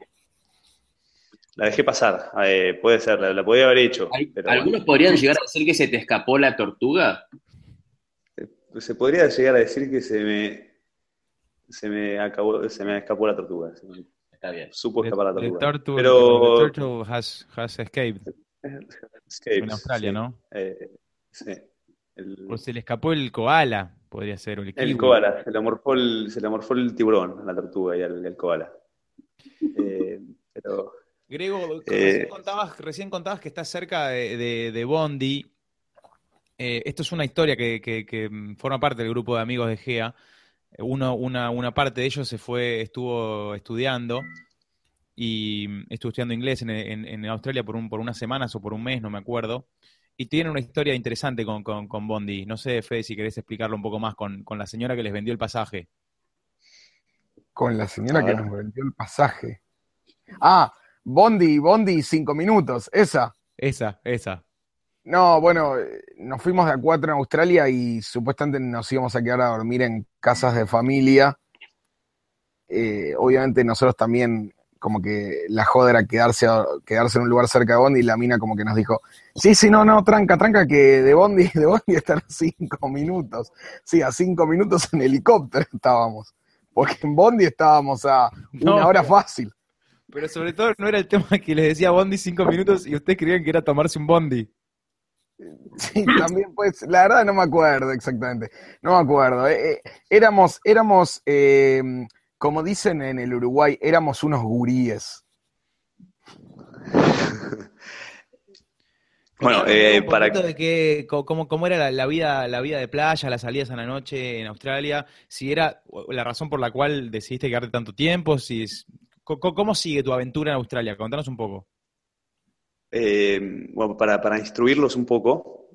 la dejé pasar. Puede ser, la podía haber hecho, pero bueno. Algunos podrían llegar a decir que se te escapó la tortuga. Se podría llegar a decir que se me escapó la tortuga, Está bien. supo escapar la The tortuga. turtle, the Pero turtle has escaped en escapes, Australia, sí. ¿no? Sí. O El, se le escapó el koala, podría ser, o el el kiwi. koala, se le morfó el tiburón a la tortuga y al koala. Pero Grego, eh, recién contabas que estás cerca de Bondi. Esto es una historia que forma parte del grupo de amigos de GEA. Una parte de ellos estuvo estudiando y estuvo estudiando inglés en Australia por unas semanas o por un mes, no me acuerdo. Y tiene una historia interesante con Bondi. No sé, Fede, si querés explicarlo un poco más con la señora que les vendió el pasaje. Con la a señora que ver, nos vendió el pasaje. Ah, Bondi, 5 minutos, esa. Esa. No, bueno, nos fuimos de a 4 en Australia y supuestamente nos íbamos a quedar a dormir en casas de familia. Obviamente nosotros también, como que la joda era quedarse en un lugar cerca de Bondi y la mina como que nos dijo, sí, no, tranca, que de Bondi están a 5 minutos. Sí, a 5 minutos en helicóptero estábamos, porque en Bondi estábamos a una No, hora fácil. pero sobre todo no era el tema que les decía Bondi 5 minutos y ustedes creían que era tomarse un Bondi. Sí, también pues, la verdad no me acuerdo exactamente, no me acuerdo. Éramos como dicen en el Uruguay, éramos unos guríes. bueno, Contanos, Grego, un poquito para de cómo era la vida de playa, las salidas a la noche en Australia, si era la razón por la cual decidiste quedarte tanto tiempo, ¿cómo sigue tu aventura en Australia? Contanos un poco. bueno, para instruirlos un poco,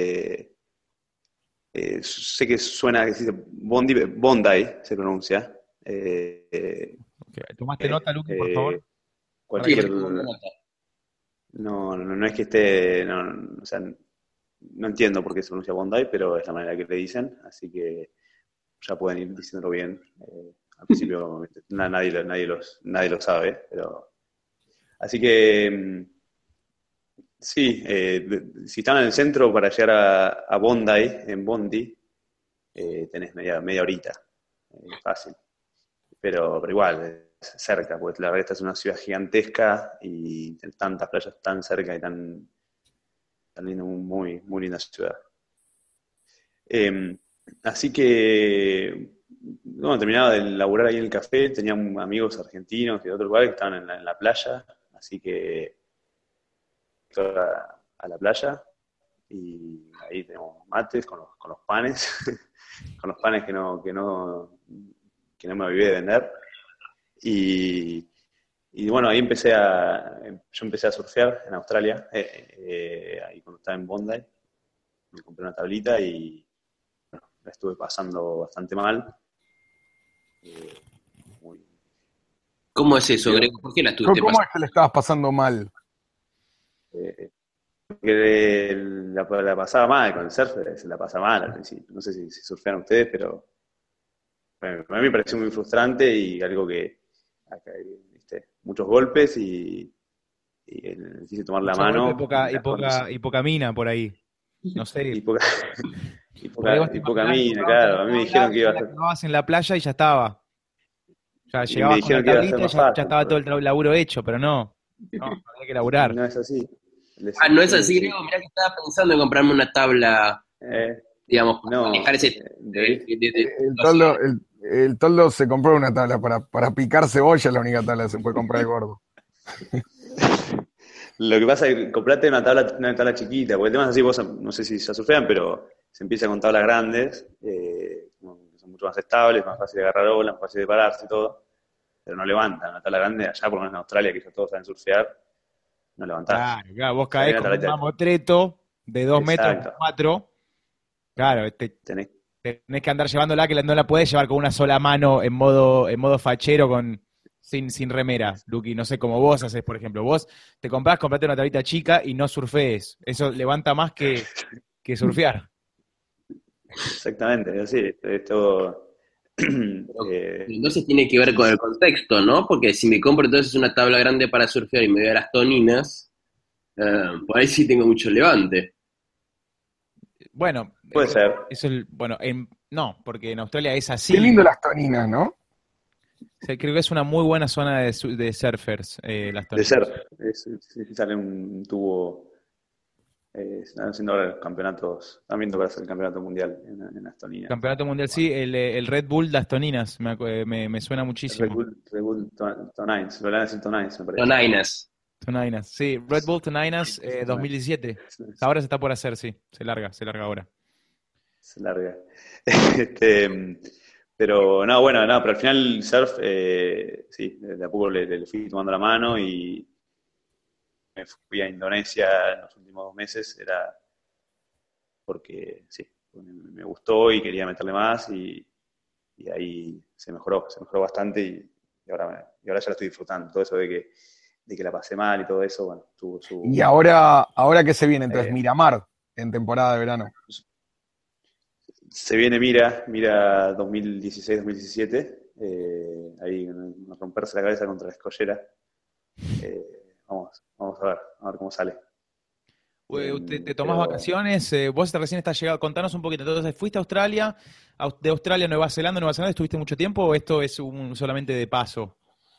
sé que suena, que se dice Bondi se pronuncia. Ok, ¿tomaste Eh, nota, Luqui, por favor? eh, Para que Sí, la cualquier, estoy tomando nota. no es que esté, o sea, no entiendo por qué se pronuncia Bondi, pero es la manera que le dicen, así que ya pueden ir diciéndolo bien. Al principio nadie lo sabe, pero así que sí, si están en el centro para llegar a Bondi, en Bondi, tenés media horita, fácil. Pero igual, es cerca, porque la verdad que esta es una ciudad gigantesca y tantas playas tan cerca y tan linda, muy linda ciudad. Eh, así que, bueno, terminaba de laburar ahí en el café, tenía amigos argentinos y de otro lugar que estaban en la playa, así que a la playa y ahí tenemos mates con los panes, con los panes que no me olvidé de vender. Y bueno, ahí yo empecé a surfear en Australia, ahí cuando estaba en Bondi, me compré una tablita y bueno, la estuve pasando bastante mal. eh, muy, ¿Cómo al es eso, principio. Grego? ¿Por qué la estuviste ¿Cómo pasando? es que le estabas pasando mal? Porque la pasaba mal con el surf, se la pasa mal al principio. No sé si surfean ustedes, pero bueno, a mí me pareció muy frustrante y algo que acá, ¿viste? Muchos golpes y y el difícil tomar la Mucho golpe mano. y poca mina por ahí. No sé. Y poca, Por ahí vos te y poca imaginabas que mina, comprabas claro. una A mí me tabla dijeron que y iba ya a la ser, clavabas en la playa y ya estaba. Ya y me llegabas con la dijeron que iba a ser tablita y más ya fácil, estaba todo pero el laburo hecho, pero no. No, había que y laburar. no es así. Les No es dijeron que así, sí. Grego. Mirá que estaba pensando en comprarme una tabla, Eh, digamos, para no, manejar ese tipo debería- de El situaciones. Toldo se compró una tabla para picar cebolla, es la única tabla que se puede comprar el gordo. Lo que pasa es que comprate una tabla chiquita, porque el tema es así, vos no sé si ya surfean, pero se empieza con tablas grandes, que son mucho más estables, más fácil de agarrar olas, más fácil de pararse y todo, pero no levantan. Una tabla grande, allá por lo menos en Australia, que ya todos saben surfear, no levantás. Claro, claro, vos O sea, hay caés una con un tableta, mamotreto de 2 metros por exacto, 4. Claro, tenés, tenés que andar llevándola, que no la podés llevar con una sola mano en modo fachero sin remera, Luqui. No sé cómo vos haces, por ejemplo. Vos comprate una tablita chica y no surfees. Eso levanta más que surfear. exactamente, es así, es todo, Pero entonces tiene que ver con el contexto, ¿no? Porque si me compro entonces una tabla grande para surfear y me voy a las Toninas, por ahí sí tengo mucho levante. Bueno, puede ser, bueno, no, porque en Australia es Qué así. lindo las toninas, ¿no? O sea, creo que es una muy buena zona de surfers, las de Toninas. ser, sale un tubo. Están haciendo ahora campeonatos, están viendo para hacer el campeonato mundial en las toninas. Campeonato mundial, Bueno, sí, el Red Bull Las Toninas, me suena muchísimo. Red Bull Tonines, lo van a decir Tonines, me parece. Toninas. Toninas, sí, Red Bull Toninas 2017. Ahora se está por hacer, sí, se larga ahora. Se larga. Este, pero no, bueno, no, pero al final el surf, sí, de a poco le fui tomando la mano y me fui a Indonesia en los últimos 2 meses, era porque sí, me gustó y quería meterle más y ahí se mejoró bastante y ahora ya la estoy disfrutando. Todo eso de que la pasé mal y todo eso, bueno, tuvo Y su... ahora ¿qué se viene? Entonces, eh, Miramar, en temporada de verano. se viene Mira 2016-2017, ahí romperse la cabeza contra la escollera. Vamos a ver cómo sale. ¿Te tomás Pero vacaciones? Vos recién estás llegado, contanos un poquito. Entonces, ¿fuiste a Australia? ¿De Australia a Nueva Zelanda estuviste mucho tiempo o esto es solamente de paso?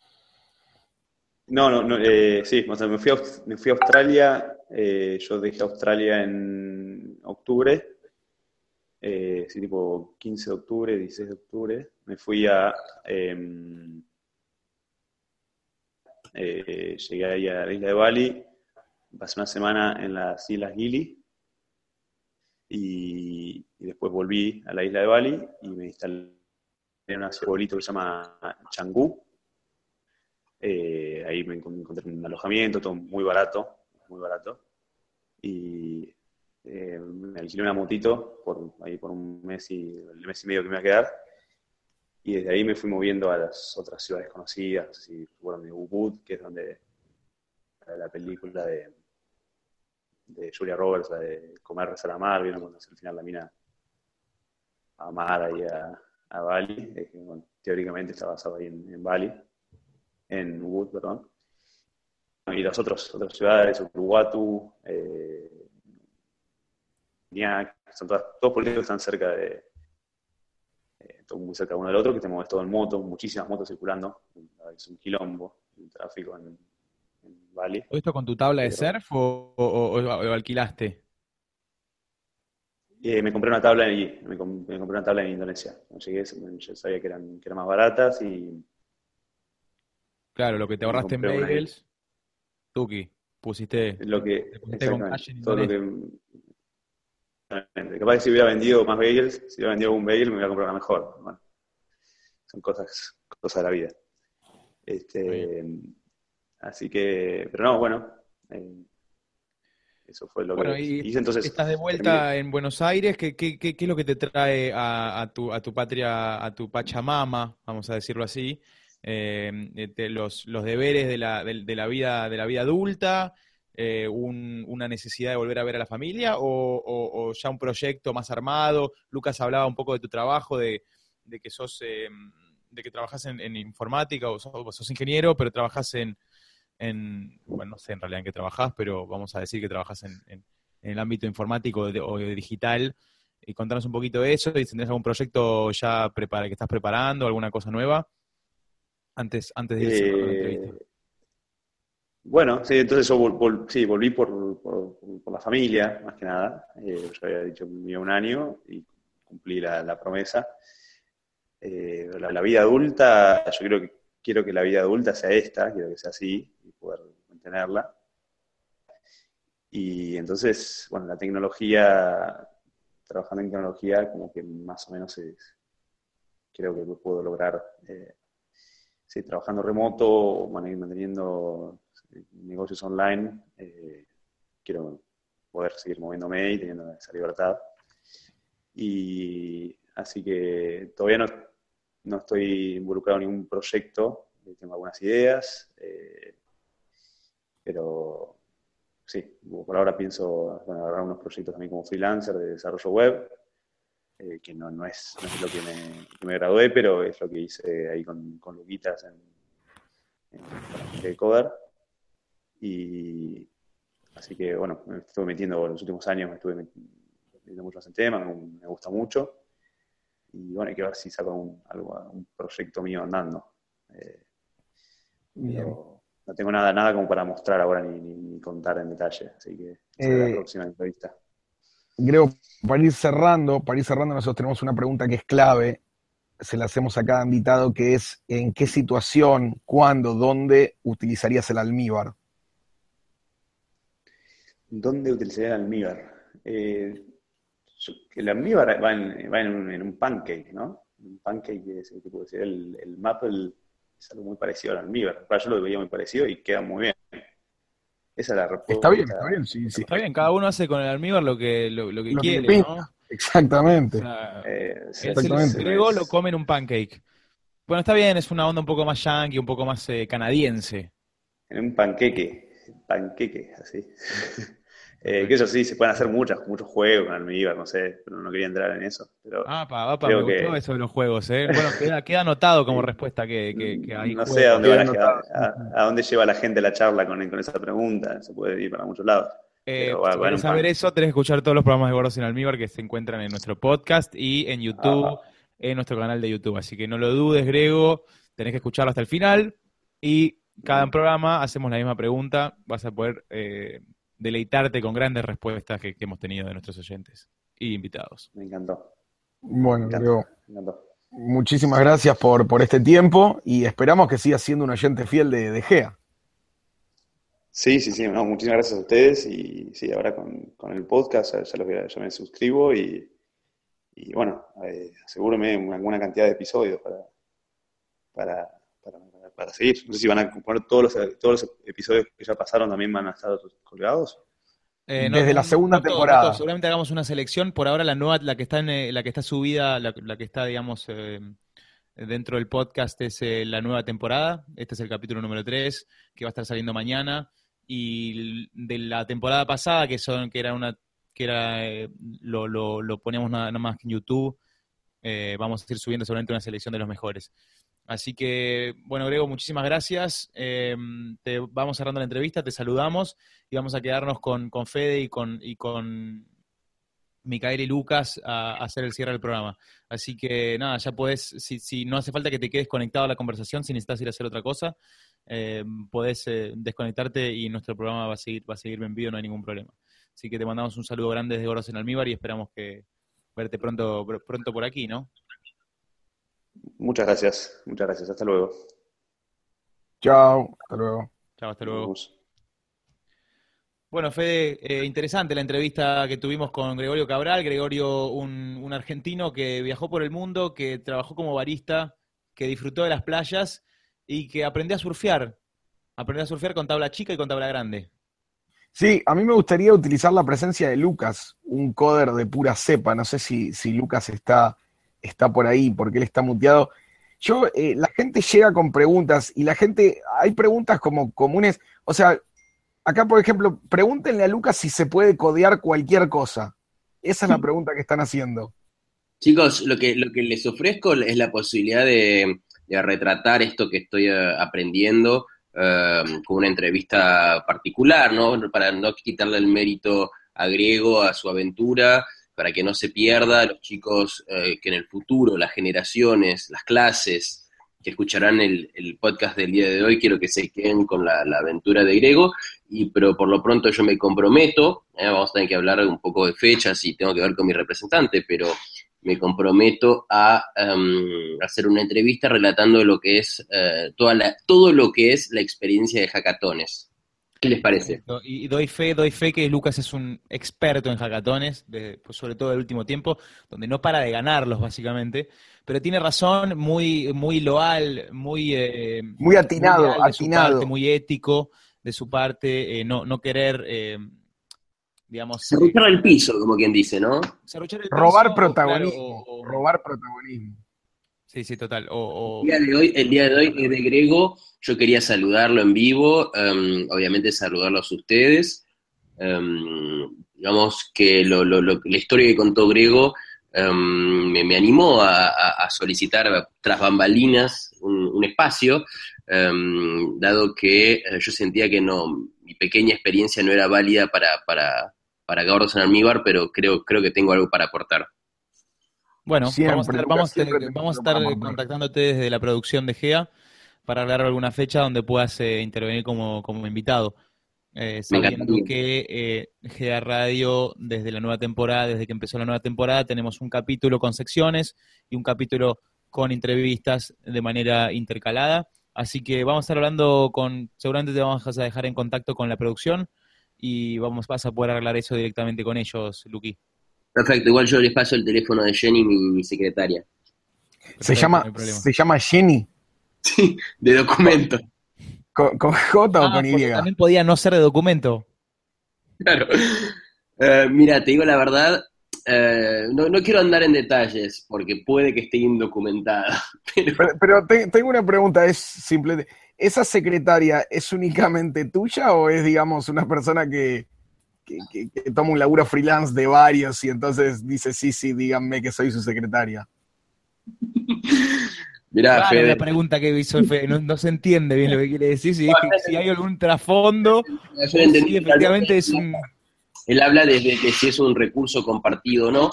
no, sí, o sea, me fui a Australia, yo dejé Australia en octubre, sí, tipo 15 de octubre, 16 de octubre, me fui llegué ahí a la isla de Bali, pasé una semana en las Islas Gili y después volví a la isla de Bali y me instalé en un pueblito que se llama Canggu. Ahí me encontré un alojamiento, todo muy barato, y me alquilé una motito por un mes el mes y medio que me iba a quedar, y desde ahí me fui moviendo a las otras ciudades conocidas, no sé si recuerdan de Ubud, que es donde la película de Julia Roberts, la de Comer, Rezar, Amar, vieron cuando hace al final la mina a Amar ahí a Bali, que, bueno, teóricamente está basado ahí en Bali, en Ubud, perdón. Y las otras ciudades, Uluwatu, Niak, son todos pueblitos que están cerca muy cerca uno del otro, que te mueves todo en moto, muchísimas motos circulando, es un quilombo el tráfico en Bali. ¿Todo esto con tu tabla de Pero, surf o alquilaste? me compré una tabla me compré una tabla en Indonesia. Cuando llegué, yo sabía que eran más baratas y Claro, lo que te me ahorraste en compré una ahí. bagels, Tuki, pusiste con cash Exactamente, en todo lo Indonesia. que... Capaz que si hubiera vendido más bagels, si hubiera vendido algún bagel, me hubiera comprado una mejor. Bueno, son cosas de la vida. Está bien. Así que, pero no, bueno, eso fue lo Bueno, que y hice. Entonces, estás de terminé. vuelta en Buenos Aires. ¿Qué es lo que te trae a tu patria, a tu Pachamama, vamos a decirlo así? Los deberes de la vida adulta, una necesidad de volver a ver a la familia o ya un proyecto más armado. Lucas hablaba un poco de tu trabajo, de que de que trabajas en informática o sos ingeniero, pero trabajas bueno, no sé en realidad en qué trabajás, pero vamos a decir que trabajás en el ámbito informático o digital, y contanos un poquito de eso, y si tenés algún proyecto ya que estás preparando, alguna cosa nueva, antes de ir cerrando la entrevista. Bueno, sí, entonces yo sí, volví por la familia, más que nada. Yo había dicho que vivía un año y cumplí la promesa. La vida adulta, yo quiero que la vida adulta sea esta, quiero que sea así y poder mantenerla. Y entonces, bueno, la tecnología, trabajando en tecnología, como que más o menos creo que lo puedo lograr, sí, trabajando remoto, manteniendo negocios online, quiero poder seguir moviéndome y teniendo esa libertad. Y así que todavía no estoy involucrado en ningún proyecto, tengo algunas ideas, pero sí, por ahora pienso agarrar unos proyectos también como freelancer de desarrollo web, que no es lo que me gradué, pero es lo que hice ahí con Luquitas con la gente de Coder. Y así que, bueno, me estuve metiendo en los últimos años, me estuve metiendo mucho más en temas, me gusta mucho. Y bueno, hay que ver si saco un proyecto mío andando. Pero no tengo nada como para mostrar ahora ni contar en detalle, así que será la próxima entrevista. Creo, para ir cerrando, nosotros tenemos una pregunta que es clave, se la hacemos a cada invitado, que es ¿en qué situación, cuándo, dónde utilizarías el almíbar? ¿Dónde utilizaría el almíbar? El almíbar va en un pancake, ¿no? Un pancake es tipo de ser el maple, es algo muy parecido al almíbar. Yo lo veía muy parecido y queda muy bien. Esa es la respuesta. Está bien, sí. Está bien, cada uno hace con el almíbar lo que quiere, ¿no? Exactamente. O sea, exactamente. El griego lo come en un pancake. Bueno, está bien, es una onda un poco más yankee, un poco más canadiense. En un panqueque, así. Que eso sí, se pueden hacer muchos juegos con almíbar, no sé, pero no quería entrar en eso. Pero me gustó eso de los juegos, ¿eh? Bueno, queda anotado como respuesta que hay no juegos. sé a dónde lleva la gente la charla con esa pregunta, se puede ir para muchos lados. Si querés saber eso, tenés que escuchar todos los programas de Gordos en Almíbar que se encuentran en nuestro podcast y en YouTube, en nuestro canal de YouTube. Así que no lo dudes, Grego, tenés que escucharlo hasta el final y cada programa hacemos la misma pregunta, vas a poder deleitarte con grandes respuestas que hemos tenido de nuestros oyentes y invitados. Me encantó. Bueno, Grego, muchísimas gracias por este tiempo y esperamos que sigas siendo un oyente fiel de GEA. Sí, no, muchísimas gracias a ustedes y sí, ahora con el podcast ya me suscribo y bueno, asegúreme alguna cantidad de episodios para seguir. No sé si van a poner todos los episodios que ya pasaron también van a estar colgados. Desde la segunda temporada. Seguramente hagamos una selección. Por ahora la nueva, la que está subida, la que está, digamos, dentro del podcast es la nueva temporada. Este es el capítulo número 3, que va a estar saliendo mañana. Y de la temporada pasada, lo poníamos nada más que en YouTube, vamos a ir subiendo seguramente una selección de los mejores. Así que, bueno, Grego, muchísimas gracias. Te vamos cerrando la entrevista, te saludamos y vamos a quedarnos con Fede y con Micael y Lucas a hacer el cierre del programa. Así que, nada, ya podés, si no hace falta que te quedes conectado a la conversación, si necesitas ir a hacer otra cosa, podés desconectarte y nuestro programa va a seguir en vivo, no hay ningún problema. Así que te mandamos un saludo grande desde Gordos en Almíbar y esperamos verte pronto por aquí, ¿no? Muchas gracias, hasta luego. Chao, hasta luego. Chao, hasta luego. Bueno, Fede, interesante la entrevista que tuvimos con Gregorio Cabral. Gregorio, un argentino que viajó por el mundo, que trabajó como barista, que disfrutó de las playas y que aprendió a surfear con tabla chica y con tabla grande. Sí, a mí me gustaría utilizar la presencia de Lucas, un coder de pura cepa. No sé si Lucas está por ahí, porque él está muteado. La gente llega con preguntas y hay preguntas como comunes. O sea, acá, por ejemplo, pregúntenle a Lucas si se puede codear cualquier cosa. Esa es la pregunta que están haciendo. Chicos, lo que les ofrezco es la posibilidad de retratar esto que estoy aprendiendo con una entrevista particular, ¿no? Para no quitarle el mérito a Grego, a su aventura, para que no se pierda los chicos que en el futuro, las generaciones, las clases que escucharán el podcast del día de hoy, quiero que se queden con la aventura de Grego, pero por lo pronto yo me comprometo, vamos a tener que hablar un poco de fechas y tengo que ver con mi representante, pero me comprometo a hacer una entrevista relatando lo que es todo lo que es la experiencia de hackatones. ¿Qué les parece? Y doy fe que Lucas es un experto en hackatones, pues sobre todo del último tiempo, donde no para de ganarlos básicamente, pero tiene razón, muy loal, muy atinado, muy leal de su atinado. parte, muy ético de su parte, no querer, digamos... Serruchar el piso, como quien dice, ¿no? Serruchar el Robar piso, protagonismo, claro, robar protagonismo. Sí, total. El día de hoy es de Grego, yo quería saludarlo en vivo, obviamente saludarlos a ustedes. Digamos que la historia que contó Grego me animó a solicitar tras bambalinas un espacio, dado que yo sentía que mi pequeña experiencia no era válida para Gordos en Almíbar, pero creo que tengo algo para aportar. Bueno, Siempre, vamos a tenemos estar algo para contactándote desde la producción de GEA para hablar alguna fecha donde puedas intervenir como invitado. Sabiendo encantaría. que GEA Radio, desde que empezó la nueva temporada, tenemos un capítulo con secciones y un capítulo con entrevistas de manera intercalada. Así que vamos a estar hablando seguramente te vamos a dejar en contacto con la producción y vas a poder arreglar eso directamente con ellos, Luqui. Perfecto, igual yo les paso el teléfono de Jenny, mi secretaria. Se No hay problema. llama Jenny. Sí, de documento. ¿Con J o con Y? Porque también podía no ser de documento. Claro. Mira, te digo la verdad, no quiero andar en detalles, porque puede que esté indocumentada. Pero tengo una pregunta, es simple. ¿Esa secretaria es únicamente tuya o es, digamos, una persona que toma un laburo freelance de varios y entonces dice, sí, díganme que soy su secretaria? Mirá, Claro, Fede. la pregunta que hizo el Fede, no se entiende bien lo que quiere decir, si hay algún trasfondo, Yo entendí sí, efectivamente es un... Él habla desde que si es un recurso compartido o no.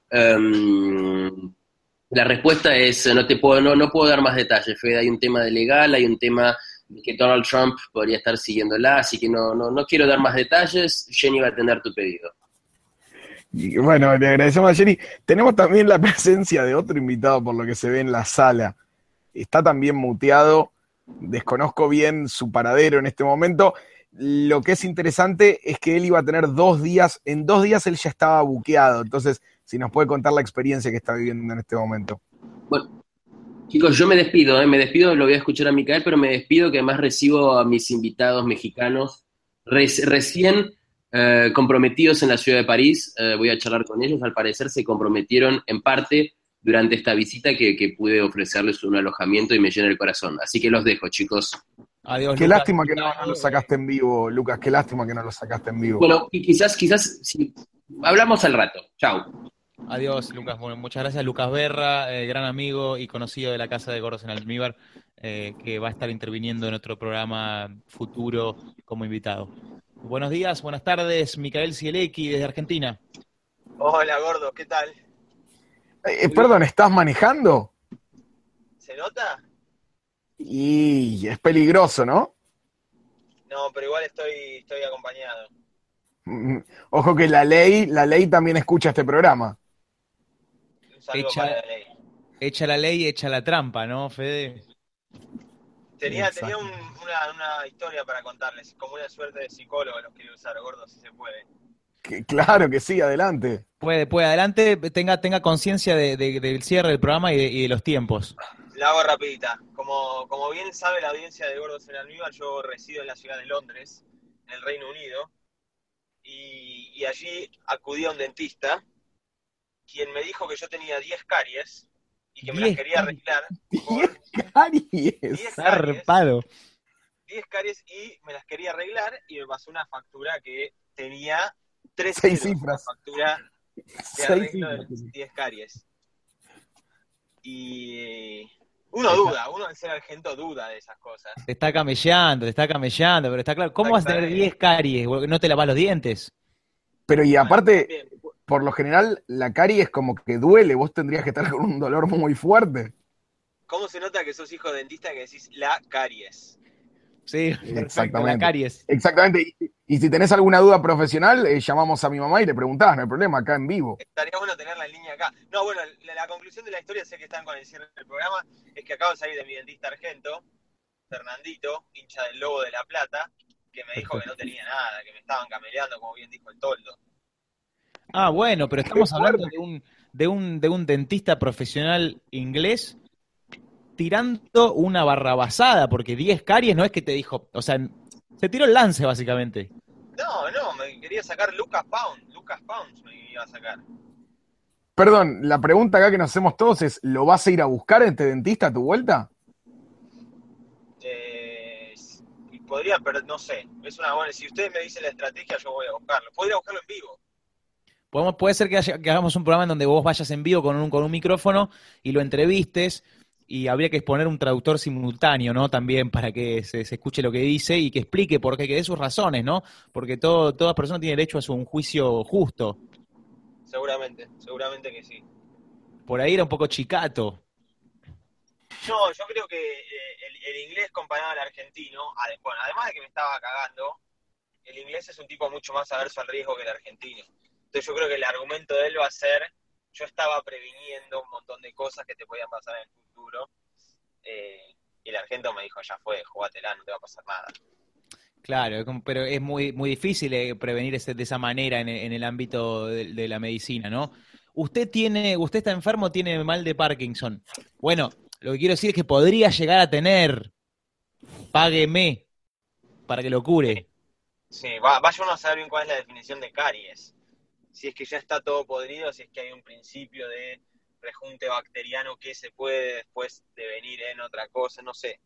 La respuesta es, no puedo dar más detalles, Fede. Hay un tema de legal, hay un tema de que Donald Trump podría estar siguiéndola, así que no quiero dar más detalles. Jenny va a atender tu pedido. Y bueno, le agradecemos a Jenny. Tenemos también la presencia de otro invitado por lo que se ve en la sala. Está también muteado, desconozco bien su paradero en este momento. Lo que es interesante es que él iba a tener 2 días, en 2 días él ya estaba buqueado, entonces si nos puede contar la experiencia que está viviendo en este momento. Bueno, chicos, yo me despido, lo voy a escuchar a Micael, pero me despido que además recibo a mis invitados mexicanos recién comprometidos en la ciudad de París. Voy a charlar con ellos, al parecer se comprometieron en parte durante esta visita que pude ofrecerles un alojamiento y me llena el corazón. Así que los dejo, chicos. Adiós, Qué Lucas. lástima que no lo sacaste en vivo, Lucas, qué lástima que no lo sacaste en vivo. Bueno, y quizás sí, hablamos al rato. Chau. Adiós, Lucas. Bueno, muchas gracias, Lucas Berra, gran amigo y conocido de la Casa de Gordos en Almíbar, que va a estar interviniendo en otro programa futuro como invitado. Buenos días, buenas tardes, Micael Cielecki desde Argentina. Hola, gordo, ¿qué tal? Perdón, ¿estás manejando? ¿Se nota? Y es peligroso, ¿no? No, pero igual estoy acompañado. Ojo que la ley también escucha este programa. Un saludo para la ley. Echa la ley, echa la trampa, ¿no, Fede? Tenía una historia para contarles, como una suerte de psicólogo los quiero usar, gordo, si se puede. Claro que sí, adelante. Puede, adelante, tenga conciencia del cierre del programa y de los tiempos. La hago rapidita. Como bien sabe la audiencia de Gordos en Almíbar, yo resido en la ciudad de Londres, en el Reino Unido, y allí acudí a un dentista, quien me dijo que yo tenía 10 caries y que me las quería arreglar. 10 caries. Zarpado. 10 caries y me las quería arreglar y me pasó una factura que tenía 3 6 ceros, cifras. una factura de arreglo de las 10 caries. Y Uno duda, uno al ser argento duda de esas cosas. Te está camellando, pero está claro. ¿Cómo vas a tener 10 caries? ¿No te lavas los dientes? Pero y Bueno, aparte, bien. por lo general, la caries como que duele, vos tendrías que estar con un dolor muy fuerte. ¿Cómo se nota que sos hijo de dentista que decís la caries? Sí, perfecto, la Exactamente. caries. Exactamente. Y si tenés alguna duda profesional, llamamos a mi mamá y le preguntás, no hay problema, acá en vivo. Estaría bueno tenerla en línea acá. No, bueno, la conclusión de la historia, sé que están con el cierre del programa, es que acabo de salir de mi dentista argento, Fernandito, hincha del Lobo de La Plata, que me dijo que no tenía nada, que me estaban cameleando, como bien dijo el toldo. Ah, bueno, pero estamos hablando de un dentista profesional inglés tirando una barrabasada, porque 10 caries no es que te dijo, o sea, se tiró el lance básicamente. No, me quería sacar Lucas Pounds me iba a sacar. Perdón, la pregunta acá que nos hacemos todos es, ¿lo vas a ir a buscar este dentista a tu vuelta? Y podría, pero no sé, es una buena, si ustedes me dicen la estrategia, yo voy a buscarlo. Podría buscarlo en vivo. Puede ser que hagamos un programa en donde vos vayas en vivo con un micrófono y lo entrevistes, y habría que exponer un traductor simultáneo, ¿no? También para que se escuche lo que dice y que explique por qué, que dé sus razones, ¿no? Porque toda persona tiene derecho a un juicio justo. Seguramente que sí. Por ahí era un poco chicato. No, yo creo que el inglés comparado al argentino, bueno, además de que me estaba cagando, el inglés es un tipo mucho más averso al riesgo que el argentino. Entonces yo creo que el argumento de él va a ser, yo estaba previniendo un montón de cosas que te podían pasar en el futuro, y el argento me dijo, ya fue, jugátela, no te va a pasar nada. Claro, pero es muy difícil prevenir de esa manera en el ámbito de la medicina, ¿no? Usted está enfermo, tiene mal de Parkinson. Bueno, lo que quiero decir es que podría llegar a tener. Págueme para que lo cure. Sí, vaya uno a saber bien cuál es la definición de caries. Si es que ya está todo podrido, si es que hay un principio de rejunte bacteriano que se puede después devenir en otra cosa, no sé.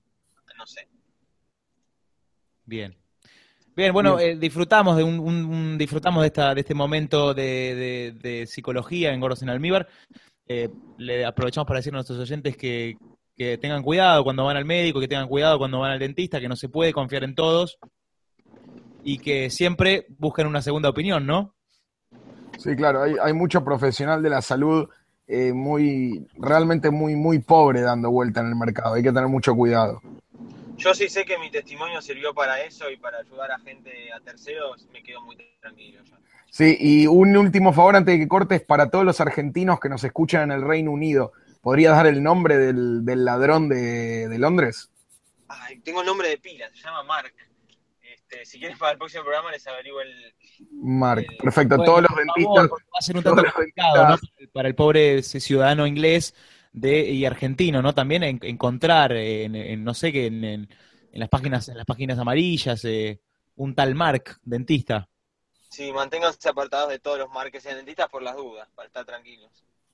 Bien, bueno, disfrutamos disfrutamos de este momento de psicología en Gordos en Almíbar. Le aprovechamos para decir a nuestros oyentes que tengan cuidado cuando van al médico, que tengan cuidado cuando van al dentista, que no se puede confiar en todos y que siempre busquen una segunda opinión, ¿no? Sí, claro, hay mucho profesional de la salud realmente muy pobre dando vuelta en el mercado, hay que tener mucho cuidado. Yo sí sé que mi testimonio sirvió para eso y para ayudar a gente, a terceros, me quedo muy tranquilo ya. Sí, y un último favor antes de que cortes, para todos los argentinos que nos escuchan en el Reino Unido, ¿podrías dar el nombre del ladrón de Londres? Ay, tengo el nombre de pila, se llama Mark. Si quieres para el próximo programa les averiguo el... Mark, perfecto. Bueno, todos los por dentistas... favor, va a ser un tanto complicado, ¿no? Para el pobre ciudadano inglés y argentino, ¿no? También encontrar, no sé, que en las páginas amarillas, un tal Mark, dentista. Sí, manténganse apartados de todos los Mark que sean dentistas por las dudas, para estar tranquilos.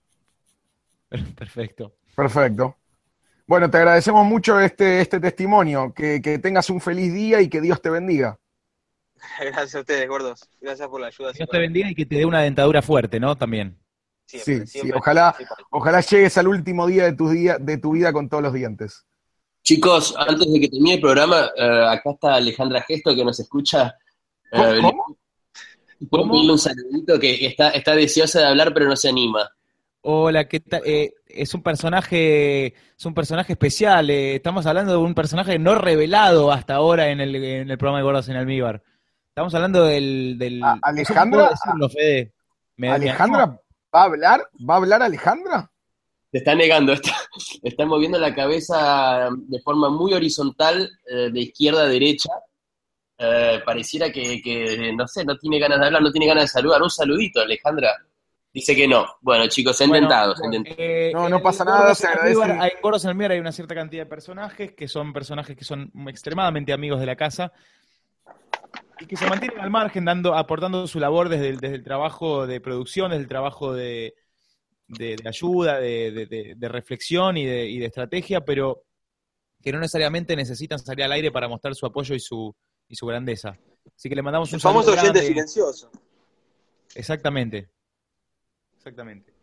Perfecto. Perfecto. Bueno, te agradecemos mucho este testimonio. Que tengas un feliz día y que Dios te bendiga. Gracias a ustedes, gordos. Gracias por la ayuda. Dios te bendiga y que te dé una dentadura fuerte, ¿no? También. Siempre. Ojalá llegues al último día de tu vida con todos los dientes. Chicos, antes de que termine el programa, acá está Alejandra Gesto que nos escucha. ¿Cómo? Puedo pedirle un saludito que está deseosa de hablar pero no se anima. Hola, ¿qué tal? Es un personaje especial. Estamos hablando de un personaje no revelado hasta ahora en el programa de Gordos en Almíbar. Estamos hablando del Alejandra. No puedo decirlo, Fede. ¿Alejandra va a hablar? ¿Va a hablar Alejandra? Se está negando, está moviendo la cabeza de forma muy horizontal, de izquierda a derecha. Pareciera que, no sé, no tiene ganas de hablar, no tiene ganas de saludar. Un saludito, Alejandra. Dice que no. Bueno, chicos, intentados. No pasa nada, se agradece. En Gordos en Almíbar hay una cierta cantidad de personajes que son extremadamente amigos de la casa y que se mantienen al margen, aportando su labor desde el trabajo de producción, desde el trabajo de ayuda, de reflexión y de estrategia, pero que no necesariamente necesitan salir al aire para mostrar su apoyo y su grandeza. Así que le mandamos un saludo famoso oyente grande. silencioso. Exactamente. Le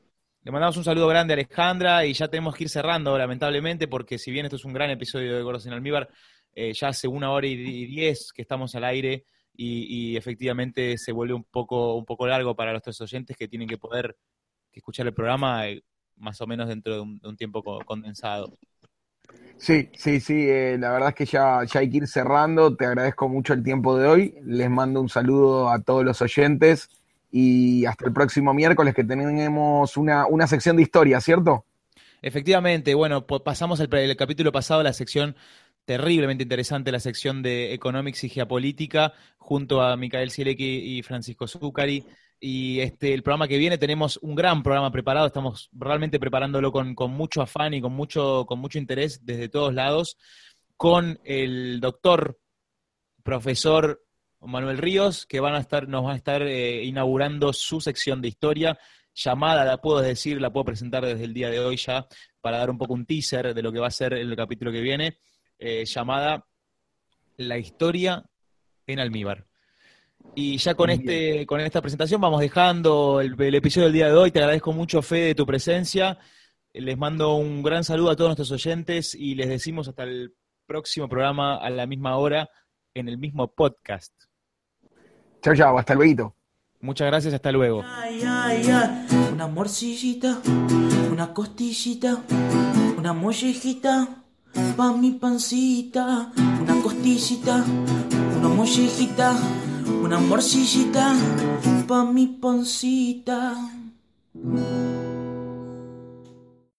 Le mandamos un saludo grande a Alejandra y ya tenemos que ir cerrando, lamentablemente, porque si bien esto es un gran episodio de Gordos en Almíbar, ya hace 1 hora y 10 que estamos al aire y efectivamente se vuelve un poco largo para nuestros oyentes que tienen que poder escuchar el programa más o menos dentro de un tiempo condensado. Sí, la verdad es que ya hay que ir cerrando. Te agradezco mucho el tiempo de hoy. Les mando un saludo a todos los oyentes y hasta el próximo miércoles que tenemos una sección de historia, ¿cierto? Efectivamente, bueno, pasamos el capítulo pasado a la sección terriblemente interesante, la sección de Economics y Geopolítica, junto a Micael Sielecki y Francisco Zuccari. Y el programa que viene tenemos un gran programa preparado, estamos realmente preparándolo con mucho afán y con mucho interés desde todos lados, con el doctor, profesor Manuel Ríos, que nos va a estar inaugurando su sección de historia, llamada, la puedo presentar desde el día de hoy ya, para dar un poco un teaser de lo que va a ser el capítulo que viene, llamada La historia en Almíbar. Y ya con esta presentación vamos dejando el episodio del día de hoy. Te agradezco mucho, Fede, tu presencia. Les mando un gran saludo a todos nuestros oyentes y les decimos hasta el próximo programa a la misma hora en el mismo podcast. Chau, hasta luego. Muchas gracias, hasta luego. Una morcillita, una costillita, una mollejita pa' mi pancita, una costillita, una mollejita, una morcillita pa' mi pancita.